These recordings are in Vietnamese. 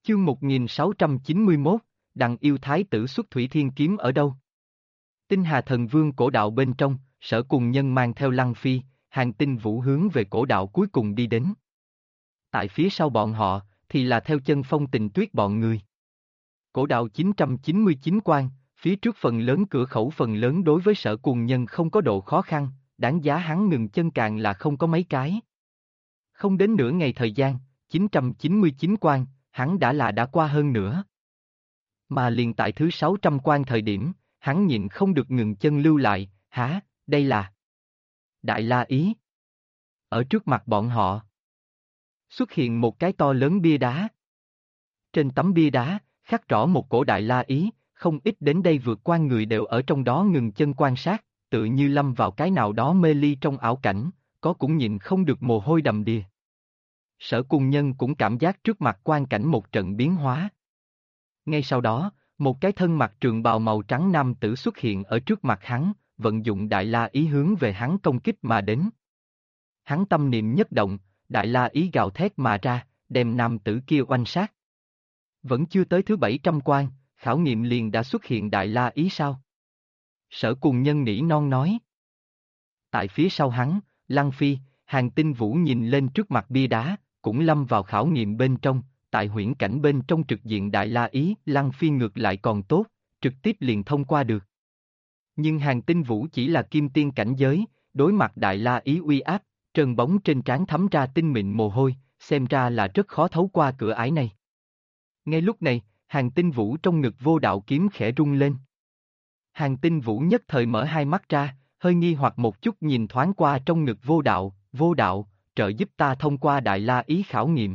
Chương 1691, Đằng yêu thái tử xuất thủy thiên kiếm ở đâu? Tinh Hà Thần Vương cổ đạo bên trong, Sở Cùng Nhân mang theo Lăng Phi, Hàng Tinh Vũ hướng về cổ đạo cuối cùng đi đến. Tại phía sau bọn họ, thì là theo chân Phong Tình Tuyết bọn người. Cổ đạo 999 quan, phía trước phần lớn cửa khẩu phần lớn đối với Sở Cùng Nhân không có độ khó khăn, đáng giá hắn ngừng chân càng là không có mấy cái. Không đến nửa ngày thời gian, 999 quan, hắn đã qua hơn nữa. Mà liền tại thứ 600 quan thời điểm, hắn nhịn không được ngừng chân lưu lại, hả, đây là Đại La Ý. Ở trước mặt bọn họ, xuất hiện một cái to lớn bia đá. Trên tấm bia đá, khắc rõ một cổ Đại La Ý, không ít đến đây vượt qua người đều ở trong đó ngừng chân quan sát, tự như lâm vào cái nào đó mê ly trong ảo cảnh, có cũng nhịn không được mồ hôi đầm đìa. Sở Cùng Nhân cũng cảm giác trước mặt quang cảnh một trận biến hóa. Ngay sau đó, một cái thân mặc trường bào màu trắng nam tử xuất hiện ở trước mặt hắn, vận dụng Đại La Ý hướng về hắn công kích mà đến. Hắn tâm niệm nhất động, Đại La Ý gào thét mà ra, đem nam tử kia oanh sát. Vẫn chưa tới thứ 700 quan, khảo nghiệm liền đã xuất hiện Đại La Ý sao? Sở Cùng Nhân nỉ non nói. Tại phía sau hắn, Lăng Phi, Hàng Tinh Vũ nhìn lên trước mặt bia đá, cũng lâm vào khảo nghiệm bên trong, tại huyễn cảnh bên trong trực diện Đại La Ý, Lăng Phi ngược lại còn tốt, trực tiếp liền thông qua được. Nhưng Hàng Tinh Vũ chỉ là kim tiên cảnh giới, đối mặt Đại La Ý uy áp, trơn bóng trên trán thấm ra tinh mịn mồ hôi, xem ra là rất khó thấu qua cửa ải này. Ngay lúc này, Hàng Tinh Vũ trong ngực vô đạo kiếm khẽ rung lên. Hàng Tinh Vũ nhất thời mở hai mắt ra, hơi nghi hoặc một chút nhìn thoáng qua trong ngực vô đạo, trợ giúp ta thông qua Đại La Ý khảo nghiệm.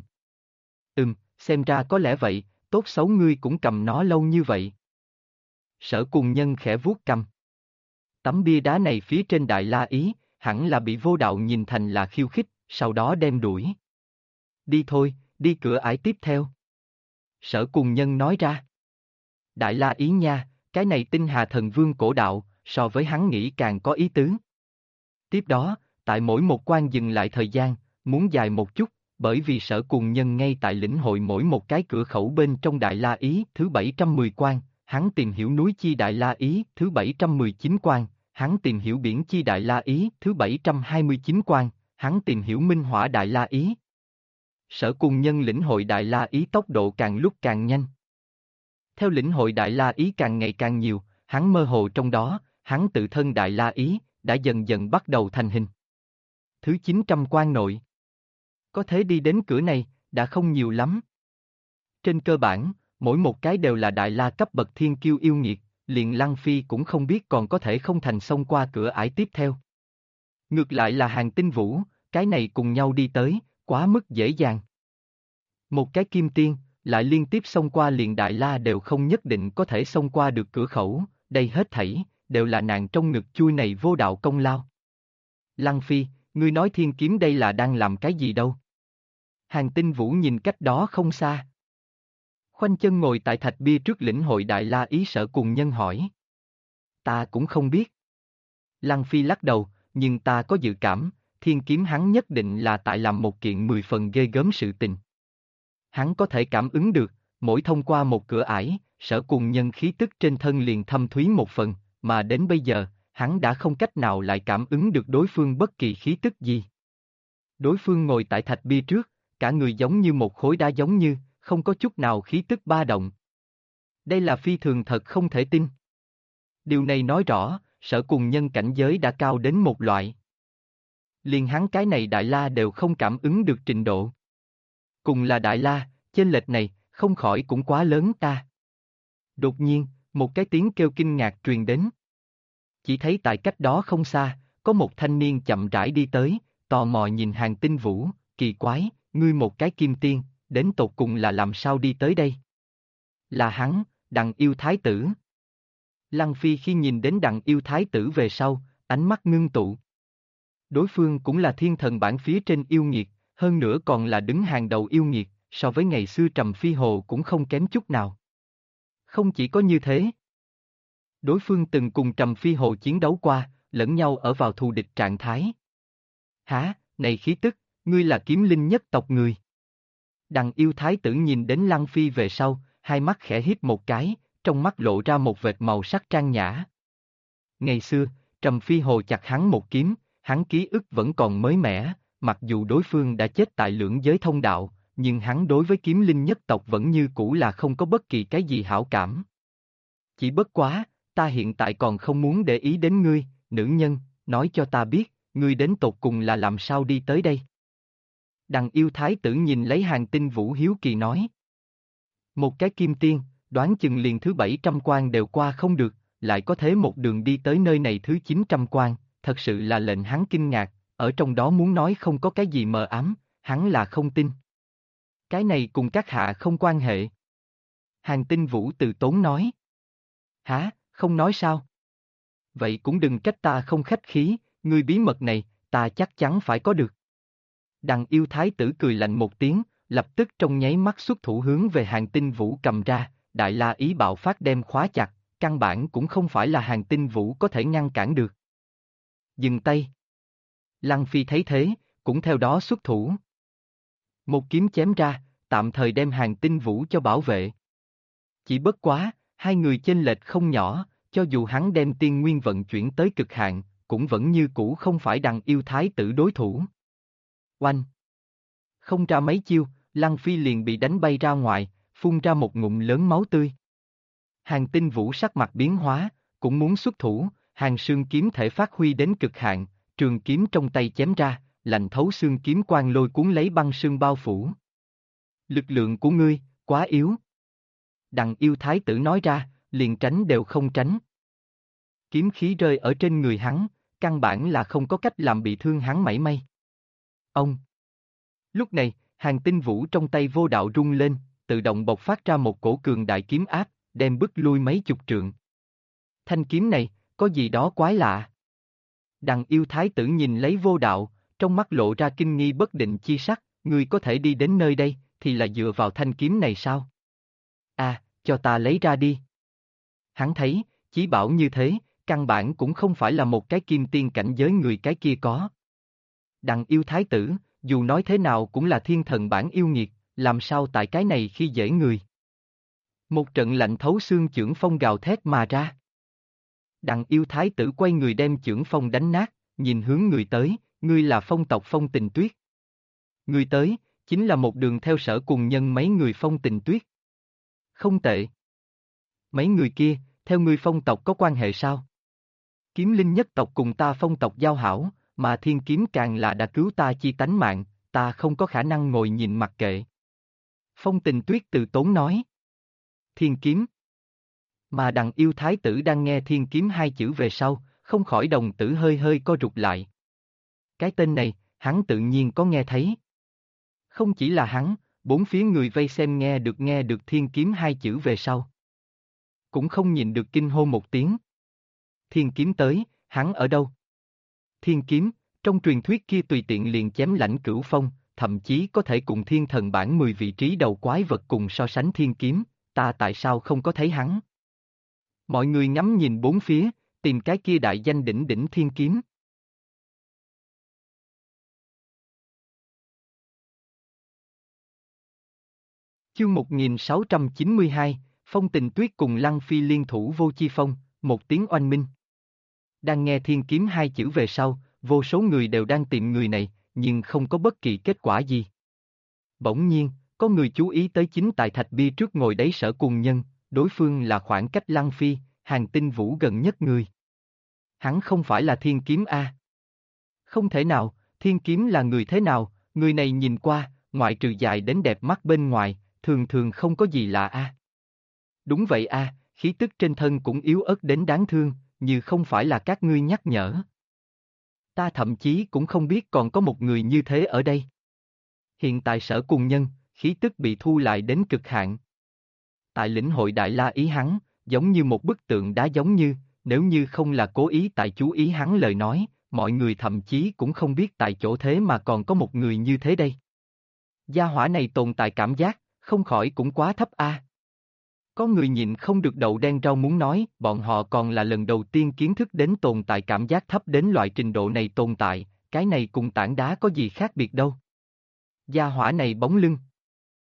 Xem ra có lẽ vậy, tốt xấu ngươi cũng cầm nó lâu như vậy. Sở Cùng Nhân khẽ vuốt cầm. Tấm bia đá này phía trên Đại La Ý, hẳn là bị vô đạo nhìn thành là khiêu khích, sau đó đem đuổi. Đi thôi, đi cửa ải tiếp theo. Sở Cùng Nhân nói ra. Đại La Ý nha, cái này Tinh Hà Thần Vương cổ đạo, so với hắn nghĩ càng có ý tứ. Tiếp đó, tại mỗi một quan dừng lại thời gian, muốn dài một chút, bởi vì Sở Cùng Nhân ngay tại lĩnh hội mỗi một cái cửa khẩu bên trong Đại La Ý thứ 710 quan, hắn tìm hiểu núi chi Đại La Ý thứ 719 quan, hắn tìm hiểu biển chi Đại La Ý thứ 729 quan, hắn tìm hiểu minh hỏa Đại La Ý. Sở Cùng Nhân lĩnh hội Đại La Ý tốc độ càng lúc càng nhanh. Theo lĩnh hội Đại La Ý càng ngày càng nhiều, hắn mơ hồ trong đó, hắn tự thân Đại La Ý đã dần dần bắt đầu thành hình. Thứ 900 quan nội. Có thể đi đến cửa này, đã không nhiều lắm. Trên cơ bản, mỗi một cái đều là Đại La cấp bậc thiên kiêu yêu nghiệt, liền Lăng Phi cũng không biết còn có thể không thành xông qua cửa ải tiếp theo. Ngược lại là Hàng Tinh Vũ, cái này cùng nhau đi tới, quá mức dễ dàng. Một cái kim tiên, lại liên tiếp xông qua liền Đại La đều không nhất định có thể xông qua được cửa khẩu, đây hết thảy, đều là nàng trong ngực chui này vô đạo công lao. Lăng Phi, ngươi nói thiên kiếm đây là đang làm cái gì đâu? Hàng Tinh Vũ nhìn cách đó không xa. Khoanh chân ngồi tại thạch bia trước lĩnh hội Đại La Ý Sở Cùng Nhân hỏi. Ta cũng không biết. Lăng Phi lắc đầu, nhưng ta có dự cảm, thiên kiếm hắn nhất định là tại làm một kiện 10 phần ghê gớm sự tình. Hắn có thể cảm ứng được, mỗi thông qua một cửa ải, Sở Cùng Nhân khí tức trên thân liền thâm thúy một phần, mà đến bây giờ, hắn đã không cách nào lại cảm ứng được đối phương bất kỳ khí tức gì. Đối phương ngồi tại thạch bia trước, cả người giống như một khối đá giống như, không có chút nào khí tức ba động. Đây là phi thường thật không thể tin. Điều này nói rõ, Sở Cùng Nhân cảnh giới đã cao đến một loại. Liền hắn cái này Đại La đều không cảm ứng được trình độ. Cùng là Đại La, chênh lệch này, không khỏi cũng quá lớn ta. Đột nhiên, một cái tiếng kêu kinh ngạc truyền đến. Chỉ thấy tại cách đó không xa, có một thanh niên chậm rãi đi tới, tò mò nhìn Hàng Tinh Vũ, kỳ quái, ngươi một cái kim tiên, đến tột cùng là làm sao đi tới đây? Là hắn, Đằng yêu thái tử. Lăng Phi khi nhìn đến Đằng yêu thái tử về sau, ánh mắt ngưng tụ. Đối phương cũng là thiên thần bảng phía trên yêu nghiệt, hơn nữa còn là đứng hàng đầu yêu nghiệt, so với ngày xưa Trầm Phi Hồ cũng không kém chút nào. Không chỉ có như thế. Đối phương từng cùng Trầm Phi Hồ chiến đấu qua, lẫn nhau ở vào thù địch trạng thái. Hả, này khí tức, ngươi là kiếm linh nhất tộc người. Đằng yêu thái tử nhìn đến Lăng Phi về sau, hai mắt khẽ híp một cái, trong mắt lộ ra một vệt màu sắc trang nhã. Ngày xưa, Trầm Phi Hồ chặt hắn một kiếm, hắn ký ức vẫn còn mới mẻ, mặc dù đối phương đã chết tại lưỡng giới thông đạo, nhưng hắn đối với kiếm linh nhất tộc vẫn như cũ là không có bất kỳ cái gì hảo cảm. Chỉ bất quá, ta hiện tại còn không muốn để ý đến ngươi, nữ nhân, nói cho ta biết, ngươi đến tột cùng là làm sao đi tới đây. Đằng yêu thái tử nhìn lấy Hàng Tinh Vũ hiếu kỳ nói. Một cái kim tiên, đoán chừng liền thứ 700 quan đều qua không được, lại có thế một đường đi tới nơi này thứ 900 quan, thật sự là lệnh hắn kinh ngạc, ở trong đó muốn nói không có cái gì mờ ám, hắn là không tin. Cái này cùng các hạ không quan hệ. Hàng Tinh Vũ từ tốn nói. Hả, không nói sao? Vậy cũng đừng trách ta không khách khí, ngươi bí mật này, ta chắc chắn phải có được. Đằng yêu thái tử cười lạnh một tiếng, lập tức trong nháy mắt xuất thủ hướng về Hàng Tinh Vũ cầm ra, đại la ý bạo phát đem khóa chặt, căn bản cũng không phải là Hàng Tinh Vũ có thể ngăn cản được. Dừng tay. Lăng Phi thấy thế, cũng theo đó xuất thủ. Một kiếm chém ra, tạm thời đem Hàng Tinh Vũ cho bảo vệ. Chỉ bất quá, hai người chênh lệch không nhỏ, cho dù hắn đem tiên nguyên vận chuyển tới cực hạn, cũng vẫn như cũ không phải đằng yêu thái tử đối thủ. Oanh! Không ra mấy chiêu, Lăng Phi liền bị đánh bay ra ngoài, phun ra một ngụm lớn máu tươi. Hàng Tinh Vũ sắc mặt biến hóa, cũng muốn xuất thủ, hàng sương kiếm thể phát huy đến cực hạn, trường kiếm trong tay chém ra, lạnh thấu xương kiếm quang lôi cuốn lấy băng sương bao phủ. Lực lượng của ngươi, quá yếu. Đằng yêu thái tử nói ra, liền tránh đều không tránh. Kiếm khí rơi ở trên người hắn, căn bản là không có cách làm bị thương hắn mảy may. Ông! Lúc này, Hàng Tinh Vũ trong tay vô đạo rung lên, tự động bộc phát ra một cổ cường đại kiếm áp, đem bức lui mấy chục trượng. Thanh kiếm này, có gì đó quái lạ. Đằng yêu thái tử nhìn lấy vô đạo, trong mắt lộ ra kinh nghi bất định chi sắc, ngươi có thể đi đến nơi đây, thì là dựa vào thanh kiếm này sao? À, cho ta lấy ra đi. Hắn thấy, chí bảo như thế, căn bản cũng không phải là một cái kim tiên cảnh giới người cái kia có. Đằng yêu thái tử, dù nói thế nào cũng là thiên thần bản yêu nghiệt, làm sao tại cái này khi dễ người. Một trận lạnh thấu xương chưởng phong gào thét mà ra. Đằng yêu thái tử quay người đem chưởng phong đánh nát, nhìn hướng người tới, ngươi là Phong tộc Phong Tình Tuyết. Người tới, chính là một đường theo sở cùng nhân mấy người Phong Tình Tuyết. Không tệ. Mấy người kia, theo ngươi Phong tộc có quan hệ sao? Kiếm linh nhất tộc cùng ta Phong tộc giao hảo, mà thiên kiếm càng là đã cứu ta chi tánh mạng, ta không có khả năng ngồi nhìn mặc kệ. Phong Tình Tuyết từ tốn nói. Thiên kiếm. Mà đằng yêu thái tử đang nghe thiên kiếm hai chữ về sau, không khỏi đồng tử hơi hơi co rụt lại. Cái tên này, hắn tự nhiên có nghe thấy. Không chỉ là hắn, bốn phía người vây xem nghe được thiên kiếm hai chữ về sau. Cũng không nhìn được kinh hô một tiếng. Thiên kiếm tới, hắn ở đâu? Thiên kiếm, trong truyền thuyết kia tùy tiện liền chém lãnh cửu phong, thậm chí có thể cùng thiên thần bản 10 vị trí đầu quái vật cùng so sánh thiên kiếm, ta tại sao không có thấy hắn? Mọi người ngắm nhìn bốn phía, tìm cái kia đại danh đỉnh đỉnh thiên kiếm. Chương 1692, Phong Tình Tuyết cùng Lăng Phi liên thủ vô chi phong, một tiếng oanh minh. Đang nghe thiên kiếm hai chữ về sau, vô số người đều đang tìm người này, nhưng không có bất kỳ kết quả gì. Bỗng nhiên, có người chú ý tới chính tại thạch bia trước ngồi đấy sở cùng nhân, đối phương là khoảng cách Lăng Phi, Hàng Tinh Vũ gần nhất người. Hắn không phải là thiên kiếm A. Không thể nào, thiên kiếm là người thế nào, người này nhìn qua, ngoại trừ dài đến đẹp mắt bên ngoài, thường thường không có gì lạ A. Đúng vậy A, khí tức trên thân cũng yếu ớt đến đáng thương, như không phải là các ngươi nhắc nhở. Ta thậm chí cũng không biết còn có một người như thế ở đây. Hiện tại sở cùng nhân, khí tức bị thu lại đến cực hạn. Tại lĩnh hội Đại La ý hắn, giống như một bức tượng đá giống như, nếu như không là cố ý tại chú ý hắn lời nói, mọi người thậm chí cũng không biết tại chỗ thế mà còn có một người như thế đây. Gia hỏa này tồn tại cảm giác, không khỏi cũng quá thấp a. Có người nhịn không được đậu đen rau muốn nói, bọn họ còn là lần đầu tiên kiến thức đến tồn tại cảm giác thấp đến loại trình độ này tồn tại, cái này cùng tảng đá có gì khác biệt đâu. Gia hỏa này bóng lưng.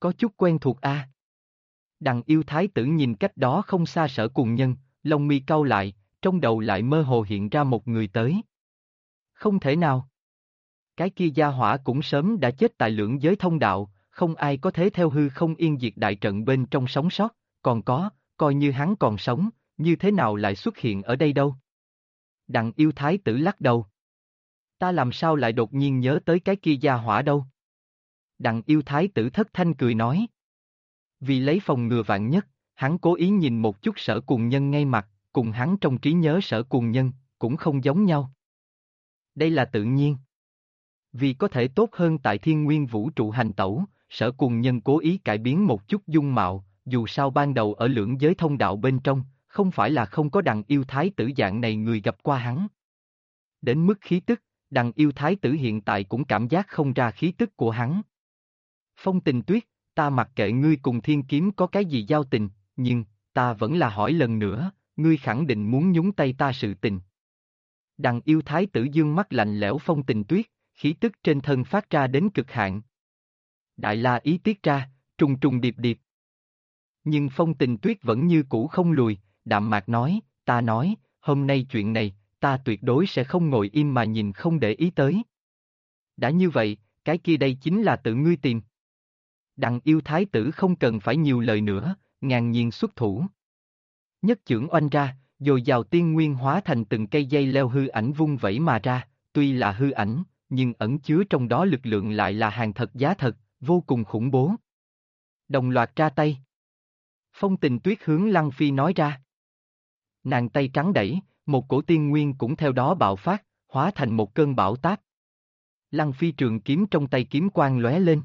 Có chút quen thuộc a. Đằng yêu thái tử nhìn cách đó không xa Sở Cùng Nhân, lông mi cau lại, trong đầu lại mơ hồ hiện ra một người tới. Không thể nào. Cái kia gia hỏa cũng sớm đã chết tại lưỡng giới thông đạo, không ai có thể theo hư không yên diệt đại trận bên trong sống sót, còn có, coi như hắn còn sống, như thế nào lại xuất hiện ở đây đâu? Đặng yêu thái tử lắc đầu. Ta làm sao lại đột nhiên nhớ tới cái kia gia hỏa đâu? Đặng yêu thái tử thất thanh cười nói. Vì lấy phòng ngừa vạn nhất, hắn cố ý nhìn một chút Sở Cùng Nhân ngay mặt, cùng hắn trong trí nhớ Sở Cùng Nhân, cũng không giống nhau. Đây là tự nhiên. Vì có thể tốt hơn tại thiên nguyên vũ trụ hành tẩu, Sở Cùng Nhân cố ý cải biến một chút dung mạo, dù sao ban đầu ở lưỡng giới thông đạo bên trong, không phải là không có đặng yêu thái tử dạng này người gặp qua hắn. Đến mức khí tức, đặng yêu thái tử hiện tại cũng cảm giác không ra khí tức của hắn. Phong Tình Tuyết, ta mặc kệ ngươi cùng thiên kiếm có cái gì giao tình, nhưng, ta vẫn là hỏi lần nữa, ngươi khẳng định muốn nhúng tay ta sự tình. Đặng yêu thái tử dương mắt lạnh lẽo Phong Tình Tuyết, khí tức trên thân phát ra đến cực hạn. Đại la ý tiết ra, trùng trùng điệp điệp. Nhưng Phong Tình Tuyết vẫn như cũ không lùi, đạm mạc nói, ta nói, hôm nay chuyện này, ta tuyệt đối sẽ không ngồi im mà nhìn không để ý tới. Đã như vậy, cái kia đây chính là tự ngươi tìm. Đặng yêu thái tử không cần phải nhiều lời nữa, ngang nhiên xuất thủ. Nhất chưởng oanh ra, dồi dào tiên nguyên hóa thành từng cây dây leo hư ảnh vung vẩy mà ra, tuy là hư ảnh, nhưng ẩn chứa trong đó lực lượng lại là hàng thật giá thật, vô cùng khủng bố. Đồng loạt ra tay. Phong Tình Tuyết hướng Lăng Phi nói ra. Nàng tay trắng đẩy, một cổ tiên nguyên cũng theo đó bạo phát, hóa thành một cơn bão táp. Lăng Phi trường kiếm trong tay kiếm quang lóe lên.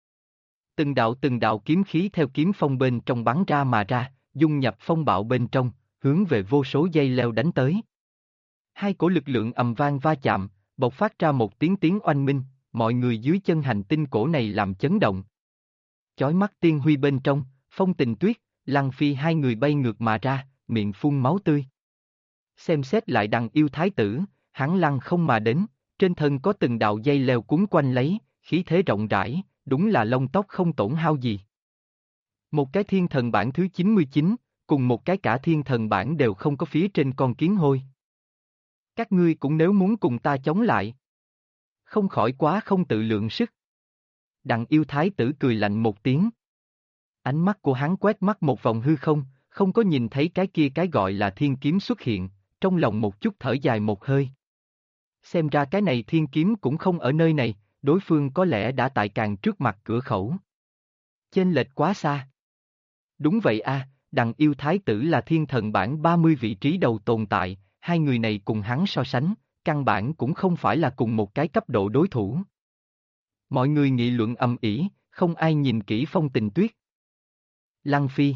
Từng đạo kiếm khí theo kiếm phong bên trong bắn ra mà ra, dung nhập phong bạo bên trong, hướng về vô số dây leo đánh tới. Hai cổ lực lượng ầm vang va chạm, bộc phát ra một tiếng tiếng oanh minh, mọi người dưới chân hành tinh cổ này làm chấn động. Chói mắt tiên huy bên trong, Phong Tình Tuyết, Lăng Phi hai người bay ngược mà ra, miệng phun máu tươi. Xem xét lại đằng yêu thái tử, hắn lăng không mà đến, trên thân có từng đạo dây leo cuốn quanh lấy, khí thế rộng rãi, đúng là lông tóc không tổn hao gì. Một cái thiên thần bản thứ 99, cùng một cái cả thiên thần bản đều không có phía trên con kiến hôi. Các ngươi cũng nếu muốn cùng ta chống lại. Không khỏi quá không tự lượng sức. Đặng yêu thái tử cười lạnh một tiếng. Ánh mắt của hắn quét mắt một vòng hư không, không có nhìn thấy cái kia cái gọi là thiên kiếm xuất hiện, trong lòng một chút thở dài một hơi. Xem ra cái này thiên kiếm cũng không ở nơi này, đối phương có lẽ đã tại càng trước mặt cửa khẩu. Chênh lệch quá xa. Đúng vậy a, đặng yêu thái tử là thiên thần bản 30 vị trí đầu tồn tại, hai người này cùng hắn so sánh, căn bản cũng không phải là cùng một cái cấp độ đối thủ. Mọi người nghị luận ầm ĩ, không ai nhìn kỹ Phong Tình Tuyết. Lăng Phi.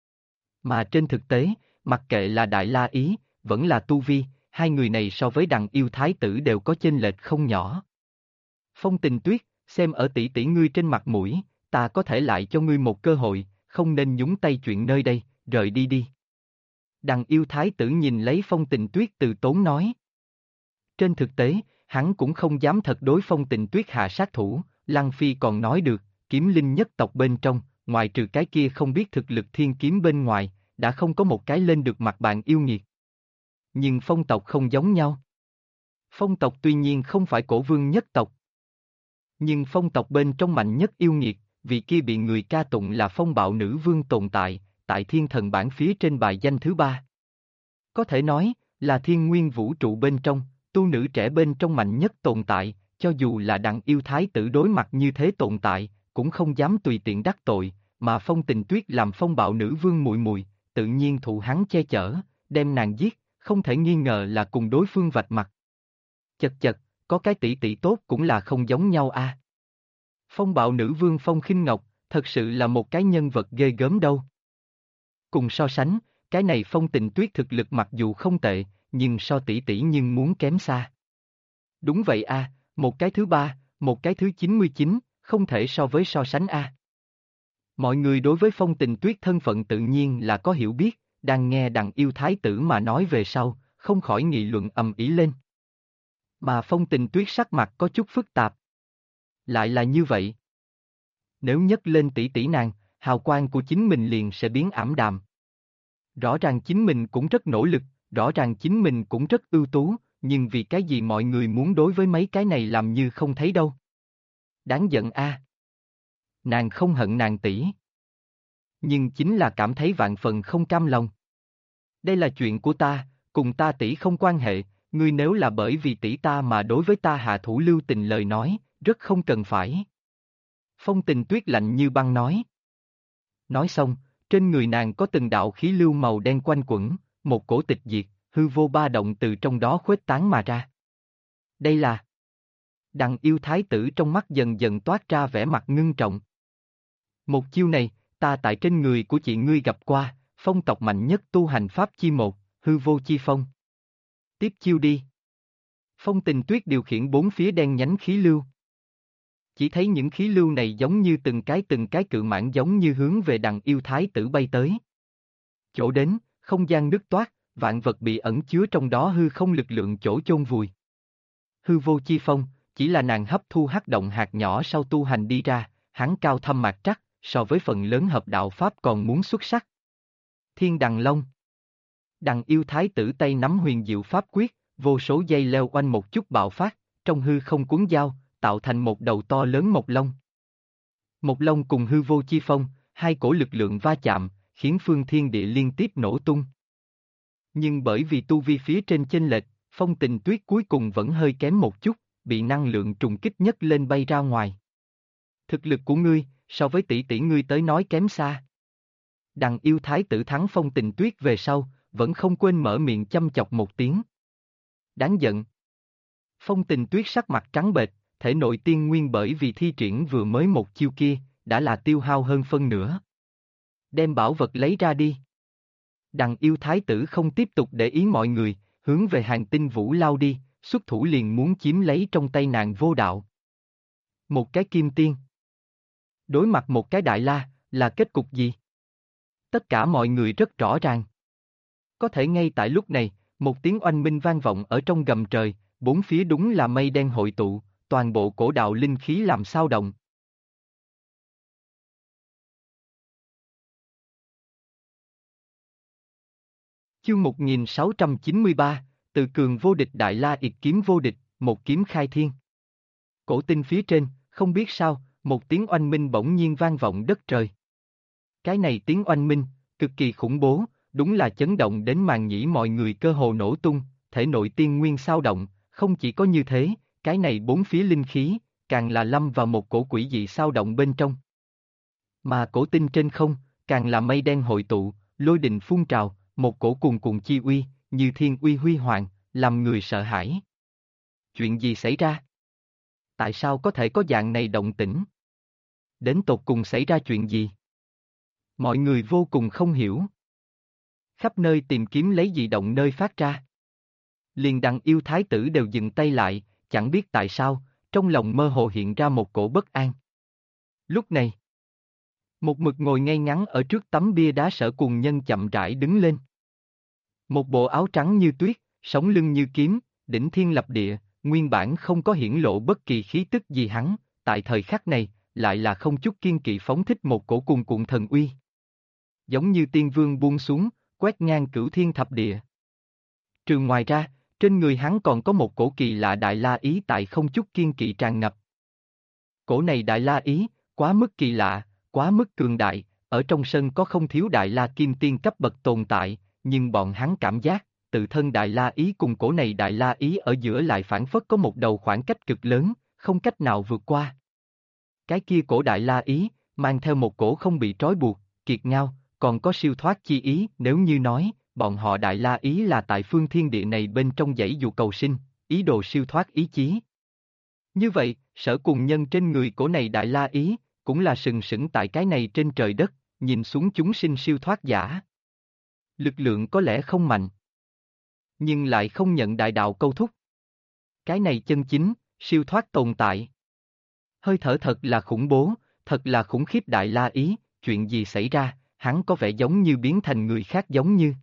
Mà trên thực tế, mặc kệ là Đại La Ý, vẫn là Tu Vi, hai người này so với đặng yêu thái tử đều có chênh lệch không nhỏ. Phong Tình Tuyết, xem ở tỷ tỷ ngươi trên mặt mũi, ta có thể lại cho ngươi một cơ hội, không nên nhúng tay chuyện nơi đây, rời đi đi. Đặng yêu thái tử nhìn lấy Phong Tình Tuyết từ tốn nói. Trên thực tế, hắn cũng không dám thật đối Phong Tình Tuyết hạ sát thủ, Lăng Phi còn nói được, kiếm linh nhất tộc bên trong, ngoài trừ cái kia không biết thực lực thiên kiếm bên ngoài, đã không có một cái lên được mặt bạn yêu nghiệt. Nhưng phong tộc không giống nhau. Phong tộc tuy nhiên không phải cổ vương nhất tộc. Nhưng phong tộc bên trong mạnh nhất yêu nghiệt, vì kia bị người ca tụng là phong bạo nữ vương tồn tại, tại thiên thần bảng phía trên bài danh thứ 3. Có thể nói, là thiên nguyên vũ trụ bên trong, tu nữ trẻ bên trong mạnh nhất tồn tại, cho dù là đặng yêu thái tử đối mặt như thế tồn tại, cũng không dám tùy tiện đắc tội, mà Phong Tình Tuyết làm phong bạo nữ vương muội muội, tự nhiên thụ hắn che chở, đem nàng giết, không thể nghi ngờ là cùng đối phương vạch mặt. Chật chật, có cái tỷ tỷ tốt cũng là không giống nhau a. Phong bạo nữ vương Phong Khinh Ngọc, thật sự là một cái nhân vật ghê gớm đâu. Cùng so sánh, cái này Phong Tình Tuyết thực lực mặc dù không tệ, nhưng so tỷ tỷ nhưng muốn kém xa. Đúng vậy a, một cái thứ 3, một cái thứ 99, không thể so với so sánh a. Mọi người đối với Phong Tình Tuyết thân phận tự nhiên là có hiểu biết, đang nghe đặng yêu thái tử mà nói về sau, không khỏi nghị luận ầm ĩ lên. Mà Phong Tình Tuyết sắc mặt có chút phức tạp. Lại là như vậy. Nếu nhấc lên tỷ tỷ nàng, hào quang của chính mình liền sẽ biến ảm đạm. Rõ ràng chính mình cũng rất nỗ lực, rõ ràng chính mình cũng rất ưu tú, nhưng vì cái gì mọi người muốn đối với mấy cái này làm như không thấy đâu. Đáng giận a. Nàng không hận nàng tỷ, nhưng chính là cảm thấy vạn phần không cam lòng. Đây là chuyện của ta, cùng ta tỷ không quan hệ, ngươi nếu là bởi vì tỷ ta mà đối với ta hạ thủ lưu tình lời nói, rất không cần phải. Phong Tình Tuyết lạnh như băng nói. Nói xong, trên người nàng có từng đạo khí lưu màu đen quanh quẩn, một cổ tịch diệt, hư vô ba động từ trong đó khuếch tán mà ra. Đây là... Đằng yêu thái tử trong mắt dần dần toát ra vẻ mặt ngưng trọng. Một chiêu này, ta tại trên người của chị ngươi gặp qua, phong tộc mạnh nhất tu hành pháp chi một, hư vô chi phong. Tiếp chiêu đi. Phong Tình Tuyết điều khiển bốn phía đen nhánh khí lưu. Chỉ thấy những khí lưu này giống như từng cái cự mãng giống như hướng về đằng yêu thái tử bay tới. Chỗ đến, không gian nứt toát, vạn vật bị ẩn chứa trong đó hư không lực lượng chỗ chôn vùi. Hư vô chi phong, chỉ là nàng hấp thu hắc động hạt nhỏ sau tu hành đi ra, hắn cao thâm mạc trắc, so với phần lớn hợp đạo pháp còn muốn xuất sắc. Thiên Đằng Long. Đằng yêu thái tử tay nắm huyền diệu pháp quyết, vô số dây leo oanh một chút bạo phát, trong hư không cuốn dao, tạo thành một đầu to lớn mộc long. Mộc long cùng hư vô chi phong, hai cổ lực lượng va chạm, khiến phương thiên địa liên tiếp nổ tung. Nhưng bởi vì tu vi phía trên chênh lệch, Phong Tình Tuyết cuối cùng vẫn hơi kém một chút, bị năng lượng trùng kích nhất lên bay ra ngoài. Thực lực của ngươi, so với tỷ tỷ ngươi tới nói kém xa. Đằng yêu thái tử thắng Phong Tình Tuyết về sau, vẫn không quên mở miệng châm chọc một tiếng. Đáng giận. Phong Tình Tuyết sắc mặt trắng bệch, thể nội tiên nguyên bởi vì thi triển vừa mới một chiêu kia, đã là tiêu hao hơn phân nửa. Đem bảo vật lấy ra đi. Đằng yêu thái tử không tiếp tục để ý mọi người, hướng về Hàng Tinh Vũ lao đi, xuất thủ liền muốn chiếm lấy trong tay nàng vô đạo. Một cái kim tiên. Đối mặt một cái đại la, là kết cục gì? Tất cả mọi người rất rõ ràng. Có thể ngay tại lúc này, một tiếng oanh minh vang vọng ở trong gầm trời, bốn phía đúng là mây đen hội tụ, toàn bộ cổ đạo linh khí làm sao động. Chương 1693, từ cường vô địch đại la ịt kiếm vô địch, một kiếm khai thiên. Cổ tinh phía trên, không biết sao, một tiếng oanh minh bỗng nhiên vang vọng đất trời. Cái này tiếng oanh minh, cực kỳ khủng bố, đúng là chấn động đến màng nhĩ mọi người cơ hồ nổ tung, thể nội tiên nguyên sao động, không chỉ có như thế, cái này bốn phía linh khí, càng là lâm vào một cổ quỷ dị sao động bên trong. Mà cổ tinh trên không, càng là mây đen hội tụ, lôi đình phun trào, một cổ cuồn cuộn chi uy, như thiên uy huy hoàng, làm người sợ hãi. Chuyện gì xảy ra? Tại sao có thể có dạng này động tĩnh? Đến tột cùng xảy ra chuyện gì? Mọi người vô cùng không hiểu. Khắp nơi tìm kiếm lấy dị động nơi phát ra. Liền đằng yêu thái tử đều dừng tay lại, chẳng biết tại sao, trong lòng mơ hồ hiện ra một cổ bất an. Lúc này, một mực ngồi ngay ngắn ở trước tấm bia đá Sở Cùng Nhân chậm rãi đứng lên. Một bộ áo trắng như tuyết, sống lưng như kiếm, đỉnh thiên lập địa, nguyên bản không có hiển lộ bất kỳ khí tức gì hắn, tại thời khắc này, lại là không chút kiên kỵ phóng thích một cổ cuồn cuộn thần uy. Giống như tiên vương buông xuống, quét ngang cửu thiên thập địa. Trừ ngoài ra, trên người hắn còn có một cổ kỳ lạ đại la ý tại không chút kiên kỵ tràn ngập. Cổ này đại la ý, quá mức kỳ lạ, quá mức cường đại, ở trong sân có không thiếu đại la kim tiên cấp bậc tồn tại, nhưng bọn hắn cảm giác, tự thân đại la ý cùng cổ này đại la ý ở giữa lại phản phất có một đầu khoảng cách cực lớn, không cách nào vượt qua. Cái kia cổ đại la ý, mang theo một cổ không bị trói buộc, kiệt ngao, còn có siêu thoát chi ý, nếu như nói, bọn họ đại la ý là tại phương thiên địa này bên trong dãy dụ cầu sinh, ý đồ siêu thoát ý chí. Như vậy, Sở Cùng Nhân trên người cổ này đại la ý, cũng là sừng sững tại cái này trên trời đất, nhìn xuống chúng sinh siêu thoát giả. Lực lượng có lẽ không mạnh, nhưng lại không nhận đại đạo câu thúc. Cái này chân chính, siêu thoát tồn tại. Hơi thở thật là khủng bố, thật là khủng khiếp đại la ý, chuyện gì xảy ra, hắn có vẻ giống như biến thành người khác giống như.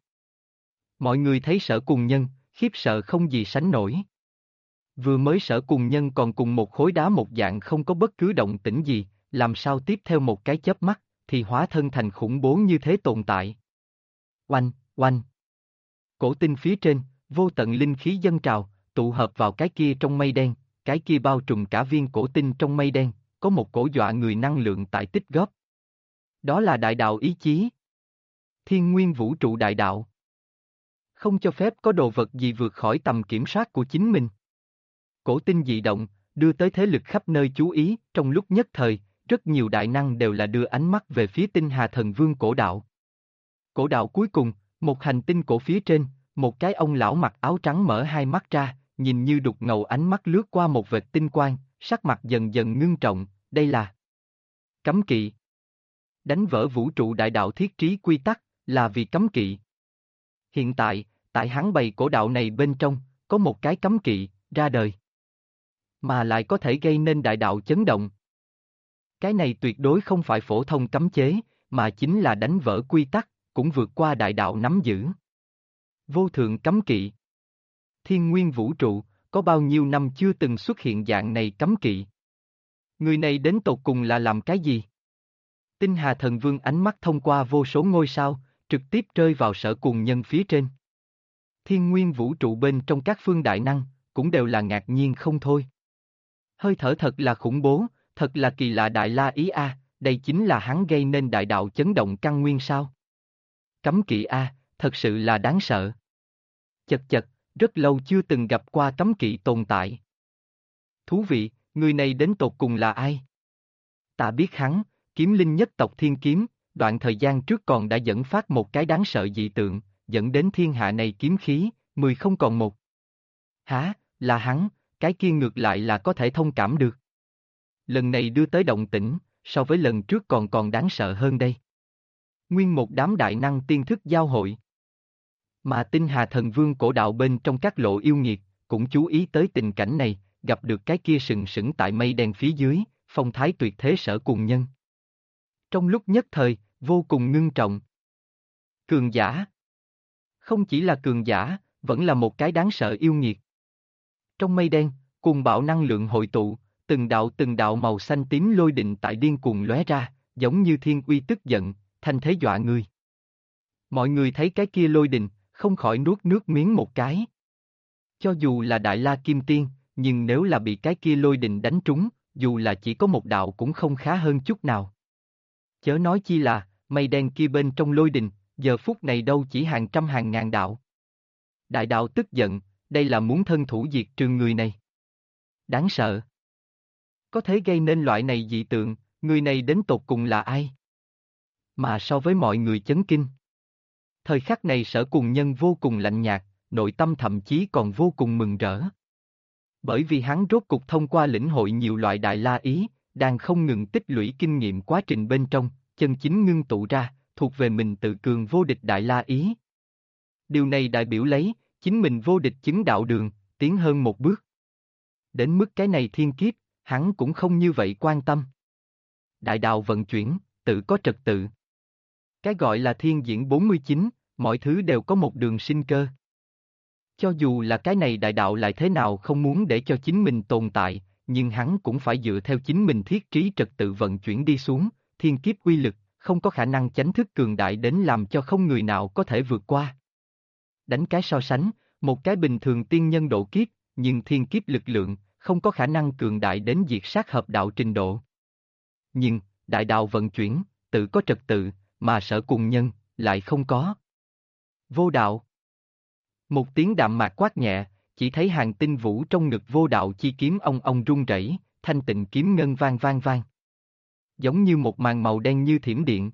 Mọi người thấy Sở Cùng Nhân, khiếp sợ không gì sánh nổi. Vừa mới Sở Cùng Nhân còn cùng một khối đá một dạng không có bất cứ động tĩnh gì, làm sao tiếp theo một cái chớp mắt, thì hóa thân thành khủng bố như thế tồn tại. Oanh, oanh. Cổ tinh phía trên, vô tận linh khí dâng trào, tụ hợp vào cái kia trong mây đen, cái kia bao trùm cả viên cổ tinh trong mây đen, có một cổ dọa người năng lượng tại tích góp. Đó là đại đạo ý chí. Thiên nguyên vũ trụ đại đạo. Không cho phép có đồ vật gì vượt khỏi tầm kiểm soát của chính mình. Cổ tinh dị động, đưa tới thế lực khắp nơi chú ý, trong lúc nhất thời, rất nhiều đại năng đều là đưa ánh mắt về phía tinh hà thần vương cổ đạo. Cổ đạo cuối cùng, một hành tinh cổ phía trên, một cái ông lão mặc áo trắng mở hai mắt ra, nhìn như đục ngầu ánh mắt lướt qua một vệt tinh quang, sắc mặt dần dần ngưng trọng, đây là cấm kỵ. Đánh vỡ vũ trụ đại đạo thiết trí quy tắc, là vì cấm kỵ. Hiện tại hắn bày cổ đạo này bên trong, có một cái cấm kỵ, ra đời. Mà lại có thể gây nên đại đạo chấn động. Cái này tuyệt đối không phải phổ thông cấm chế, mà chính là đánh vỡ quy tắc, cũng vượt qua đại đạo nắm giữ. Vô thượng cấm kỵ. Thiên nguyên vũ trụ, có bao nhiêu năm chưa từng xuất hiện dạng này cấm kỵ. Người này đến tột cùng là làm cái gì? Tinh Hà Thần Vương ánh mắt thông qua vô số ngôi sao, trực tiếp rơi vào Sở Cùng Nhân phía trên. Thiên nguyên vũ trụ bên trong các phương đại năng, cũng đều là ngạc nhiên không thôi. Hơi thở thật là khủng bố, thật là kỳ lạ đại la ý a, đây chính là hắn gây nên đại đạo chấn động căn nguyên sao? Cấm kỵ a, thật sự là đáng sợ. Chật chật, rất lâu chưa từng gặp qua cấm kỵ tồn tại. Thú vị, người này đến tột cùng là ai? Ta biết hắn, kiếm linh nhất tộc Thiên Kiếm, đoạn thời gian trước còn đã dẫn phát một cái đáng sợ dị tượng, dẫn đến thiên hạ này kiếm khí, 10 không còn một. Hả, là hắn, cái kia ngược lại là có thể thông cảm được. Lần này đưa tới động tĩnh, so với lần trước còn đáng sợ hơn đây. Nguyên một đám đại năng tiên thức giao hội. Mà Tinh Hà Thần Vương cổ đạo bên trong các lộ yêu nghiệt, cũng chú ý tới tình cảnh này, gặp được cái kia sừng sững tại mây đen phía dưới, phong thái tuyệt thế Sở Cùng Nhân. Trong lúc nhất thời, vô cùng ngưng trọng. Cường giả. Không chỉ là cường giả, vẫn là một cái đáng sợ yêu nghiệt. Trong mây đen, cuồng bạo năng lượng hội tụ, từng đạo màu xanh tím lôi định tại điên cuồng lóe ra, giống như thiên uy tức giận, thanh thế dọa người. Mọi người thấy cái kia lôi đình, không khỏi nuốt nước miếng một cái. Cho dù là Đại La Kim Tiên, nhưng nếu là bị cái kia lôi đình đánh trúng, dù là chỉ có một đạo cũng không khá hơn chút nào. Chớ nói chi là, mây đen kia bên trong lôi đình, giờ phút này đâu chỉ hàng trăm hàng ngàn đạo. Đại đạo tức giận, đây là muốn thân thủ diệt trừ người này. Đáng sợ. Có thể gây nên loại này dị tượng, người này đến tột cùng là ai? Mà so với mọi người chấn kinh. Thời khắc này Sở Cùng Nhân vô cùng lạnh nhạt, nội tâm thậm chí còn vô cùng mừng rỡ. Bởi vì hắn rốt cục thông qua lĩnh hội nhiều loại đại la ý, đang không ngừng tích lũy kinh nghiệm quá trình bên trong, chân chính ngưng tụ ra, thuộc về mình tự cường vô địch đại la ý. Điều này đại biểu lấy, chính mình vô địch chứng đạo đường, tiến hơn một bước. Đến mức cái này thiên kiếp, hắn cũng không như vậy quan tâm. Đại đạo vận chuyển, tự có trật tự. Cái gọi là thiên diễn 49, mọi thứ đều có một đường sinh cơ. Cho dù là cái này đại đạo lại thế nào không muốn để cho chính mình tồn tại, nhưng hắn cũng phải dựa theo chính mình thiết trí trật tự vận chuyển đi xuống, thiên kiếp uy lực, không có khả năng chánh thức cường đại đến làm cho không người nào có thể vượt qua. Đánh cái so sánh, một cái bình thường tiên nhân độ kiếp, nhưng thiên kiếp lực lượng, không có khả năng cường đại đến diệt sát hợp đạo trình độ. Nhưng, đại đạo vận chuyển, tự có trật tự, mà Sở Cùng Nhân, lại không có. Vô đạo. Một tiếng đạm mạc quát nhẹ, chỉ thấy hàng tinh vũ trong ngực vô đạo chi kiếm ong rung rẩy, thanh tịnh kiếm ngân vang vang vang. Giống như một màn màu đen như thiểm điện.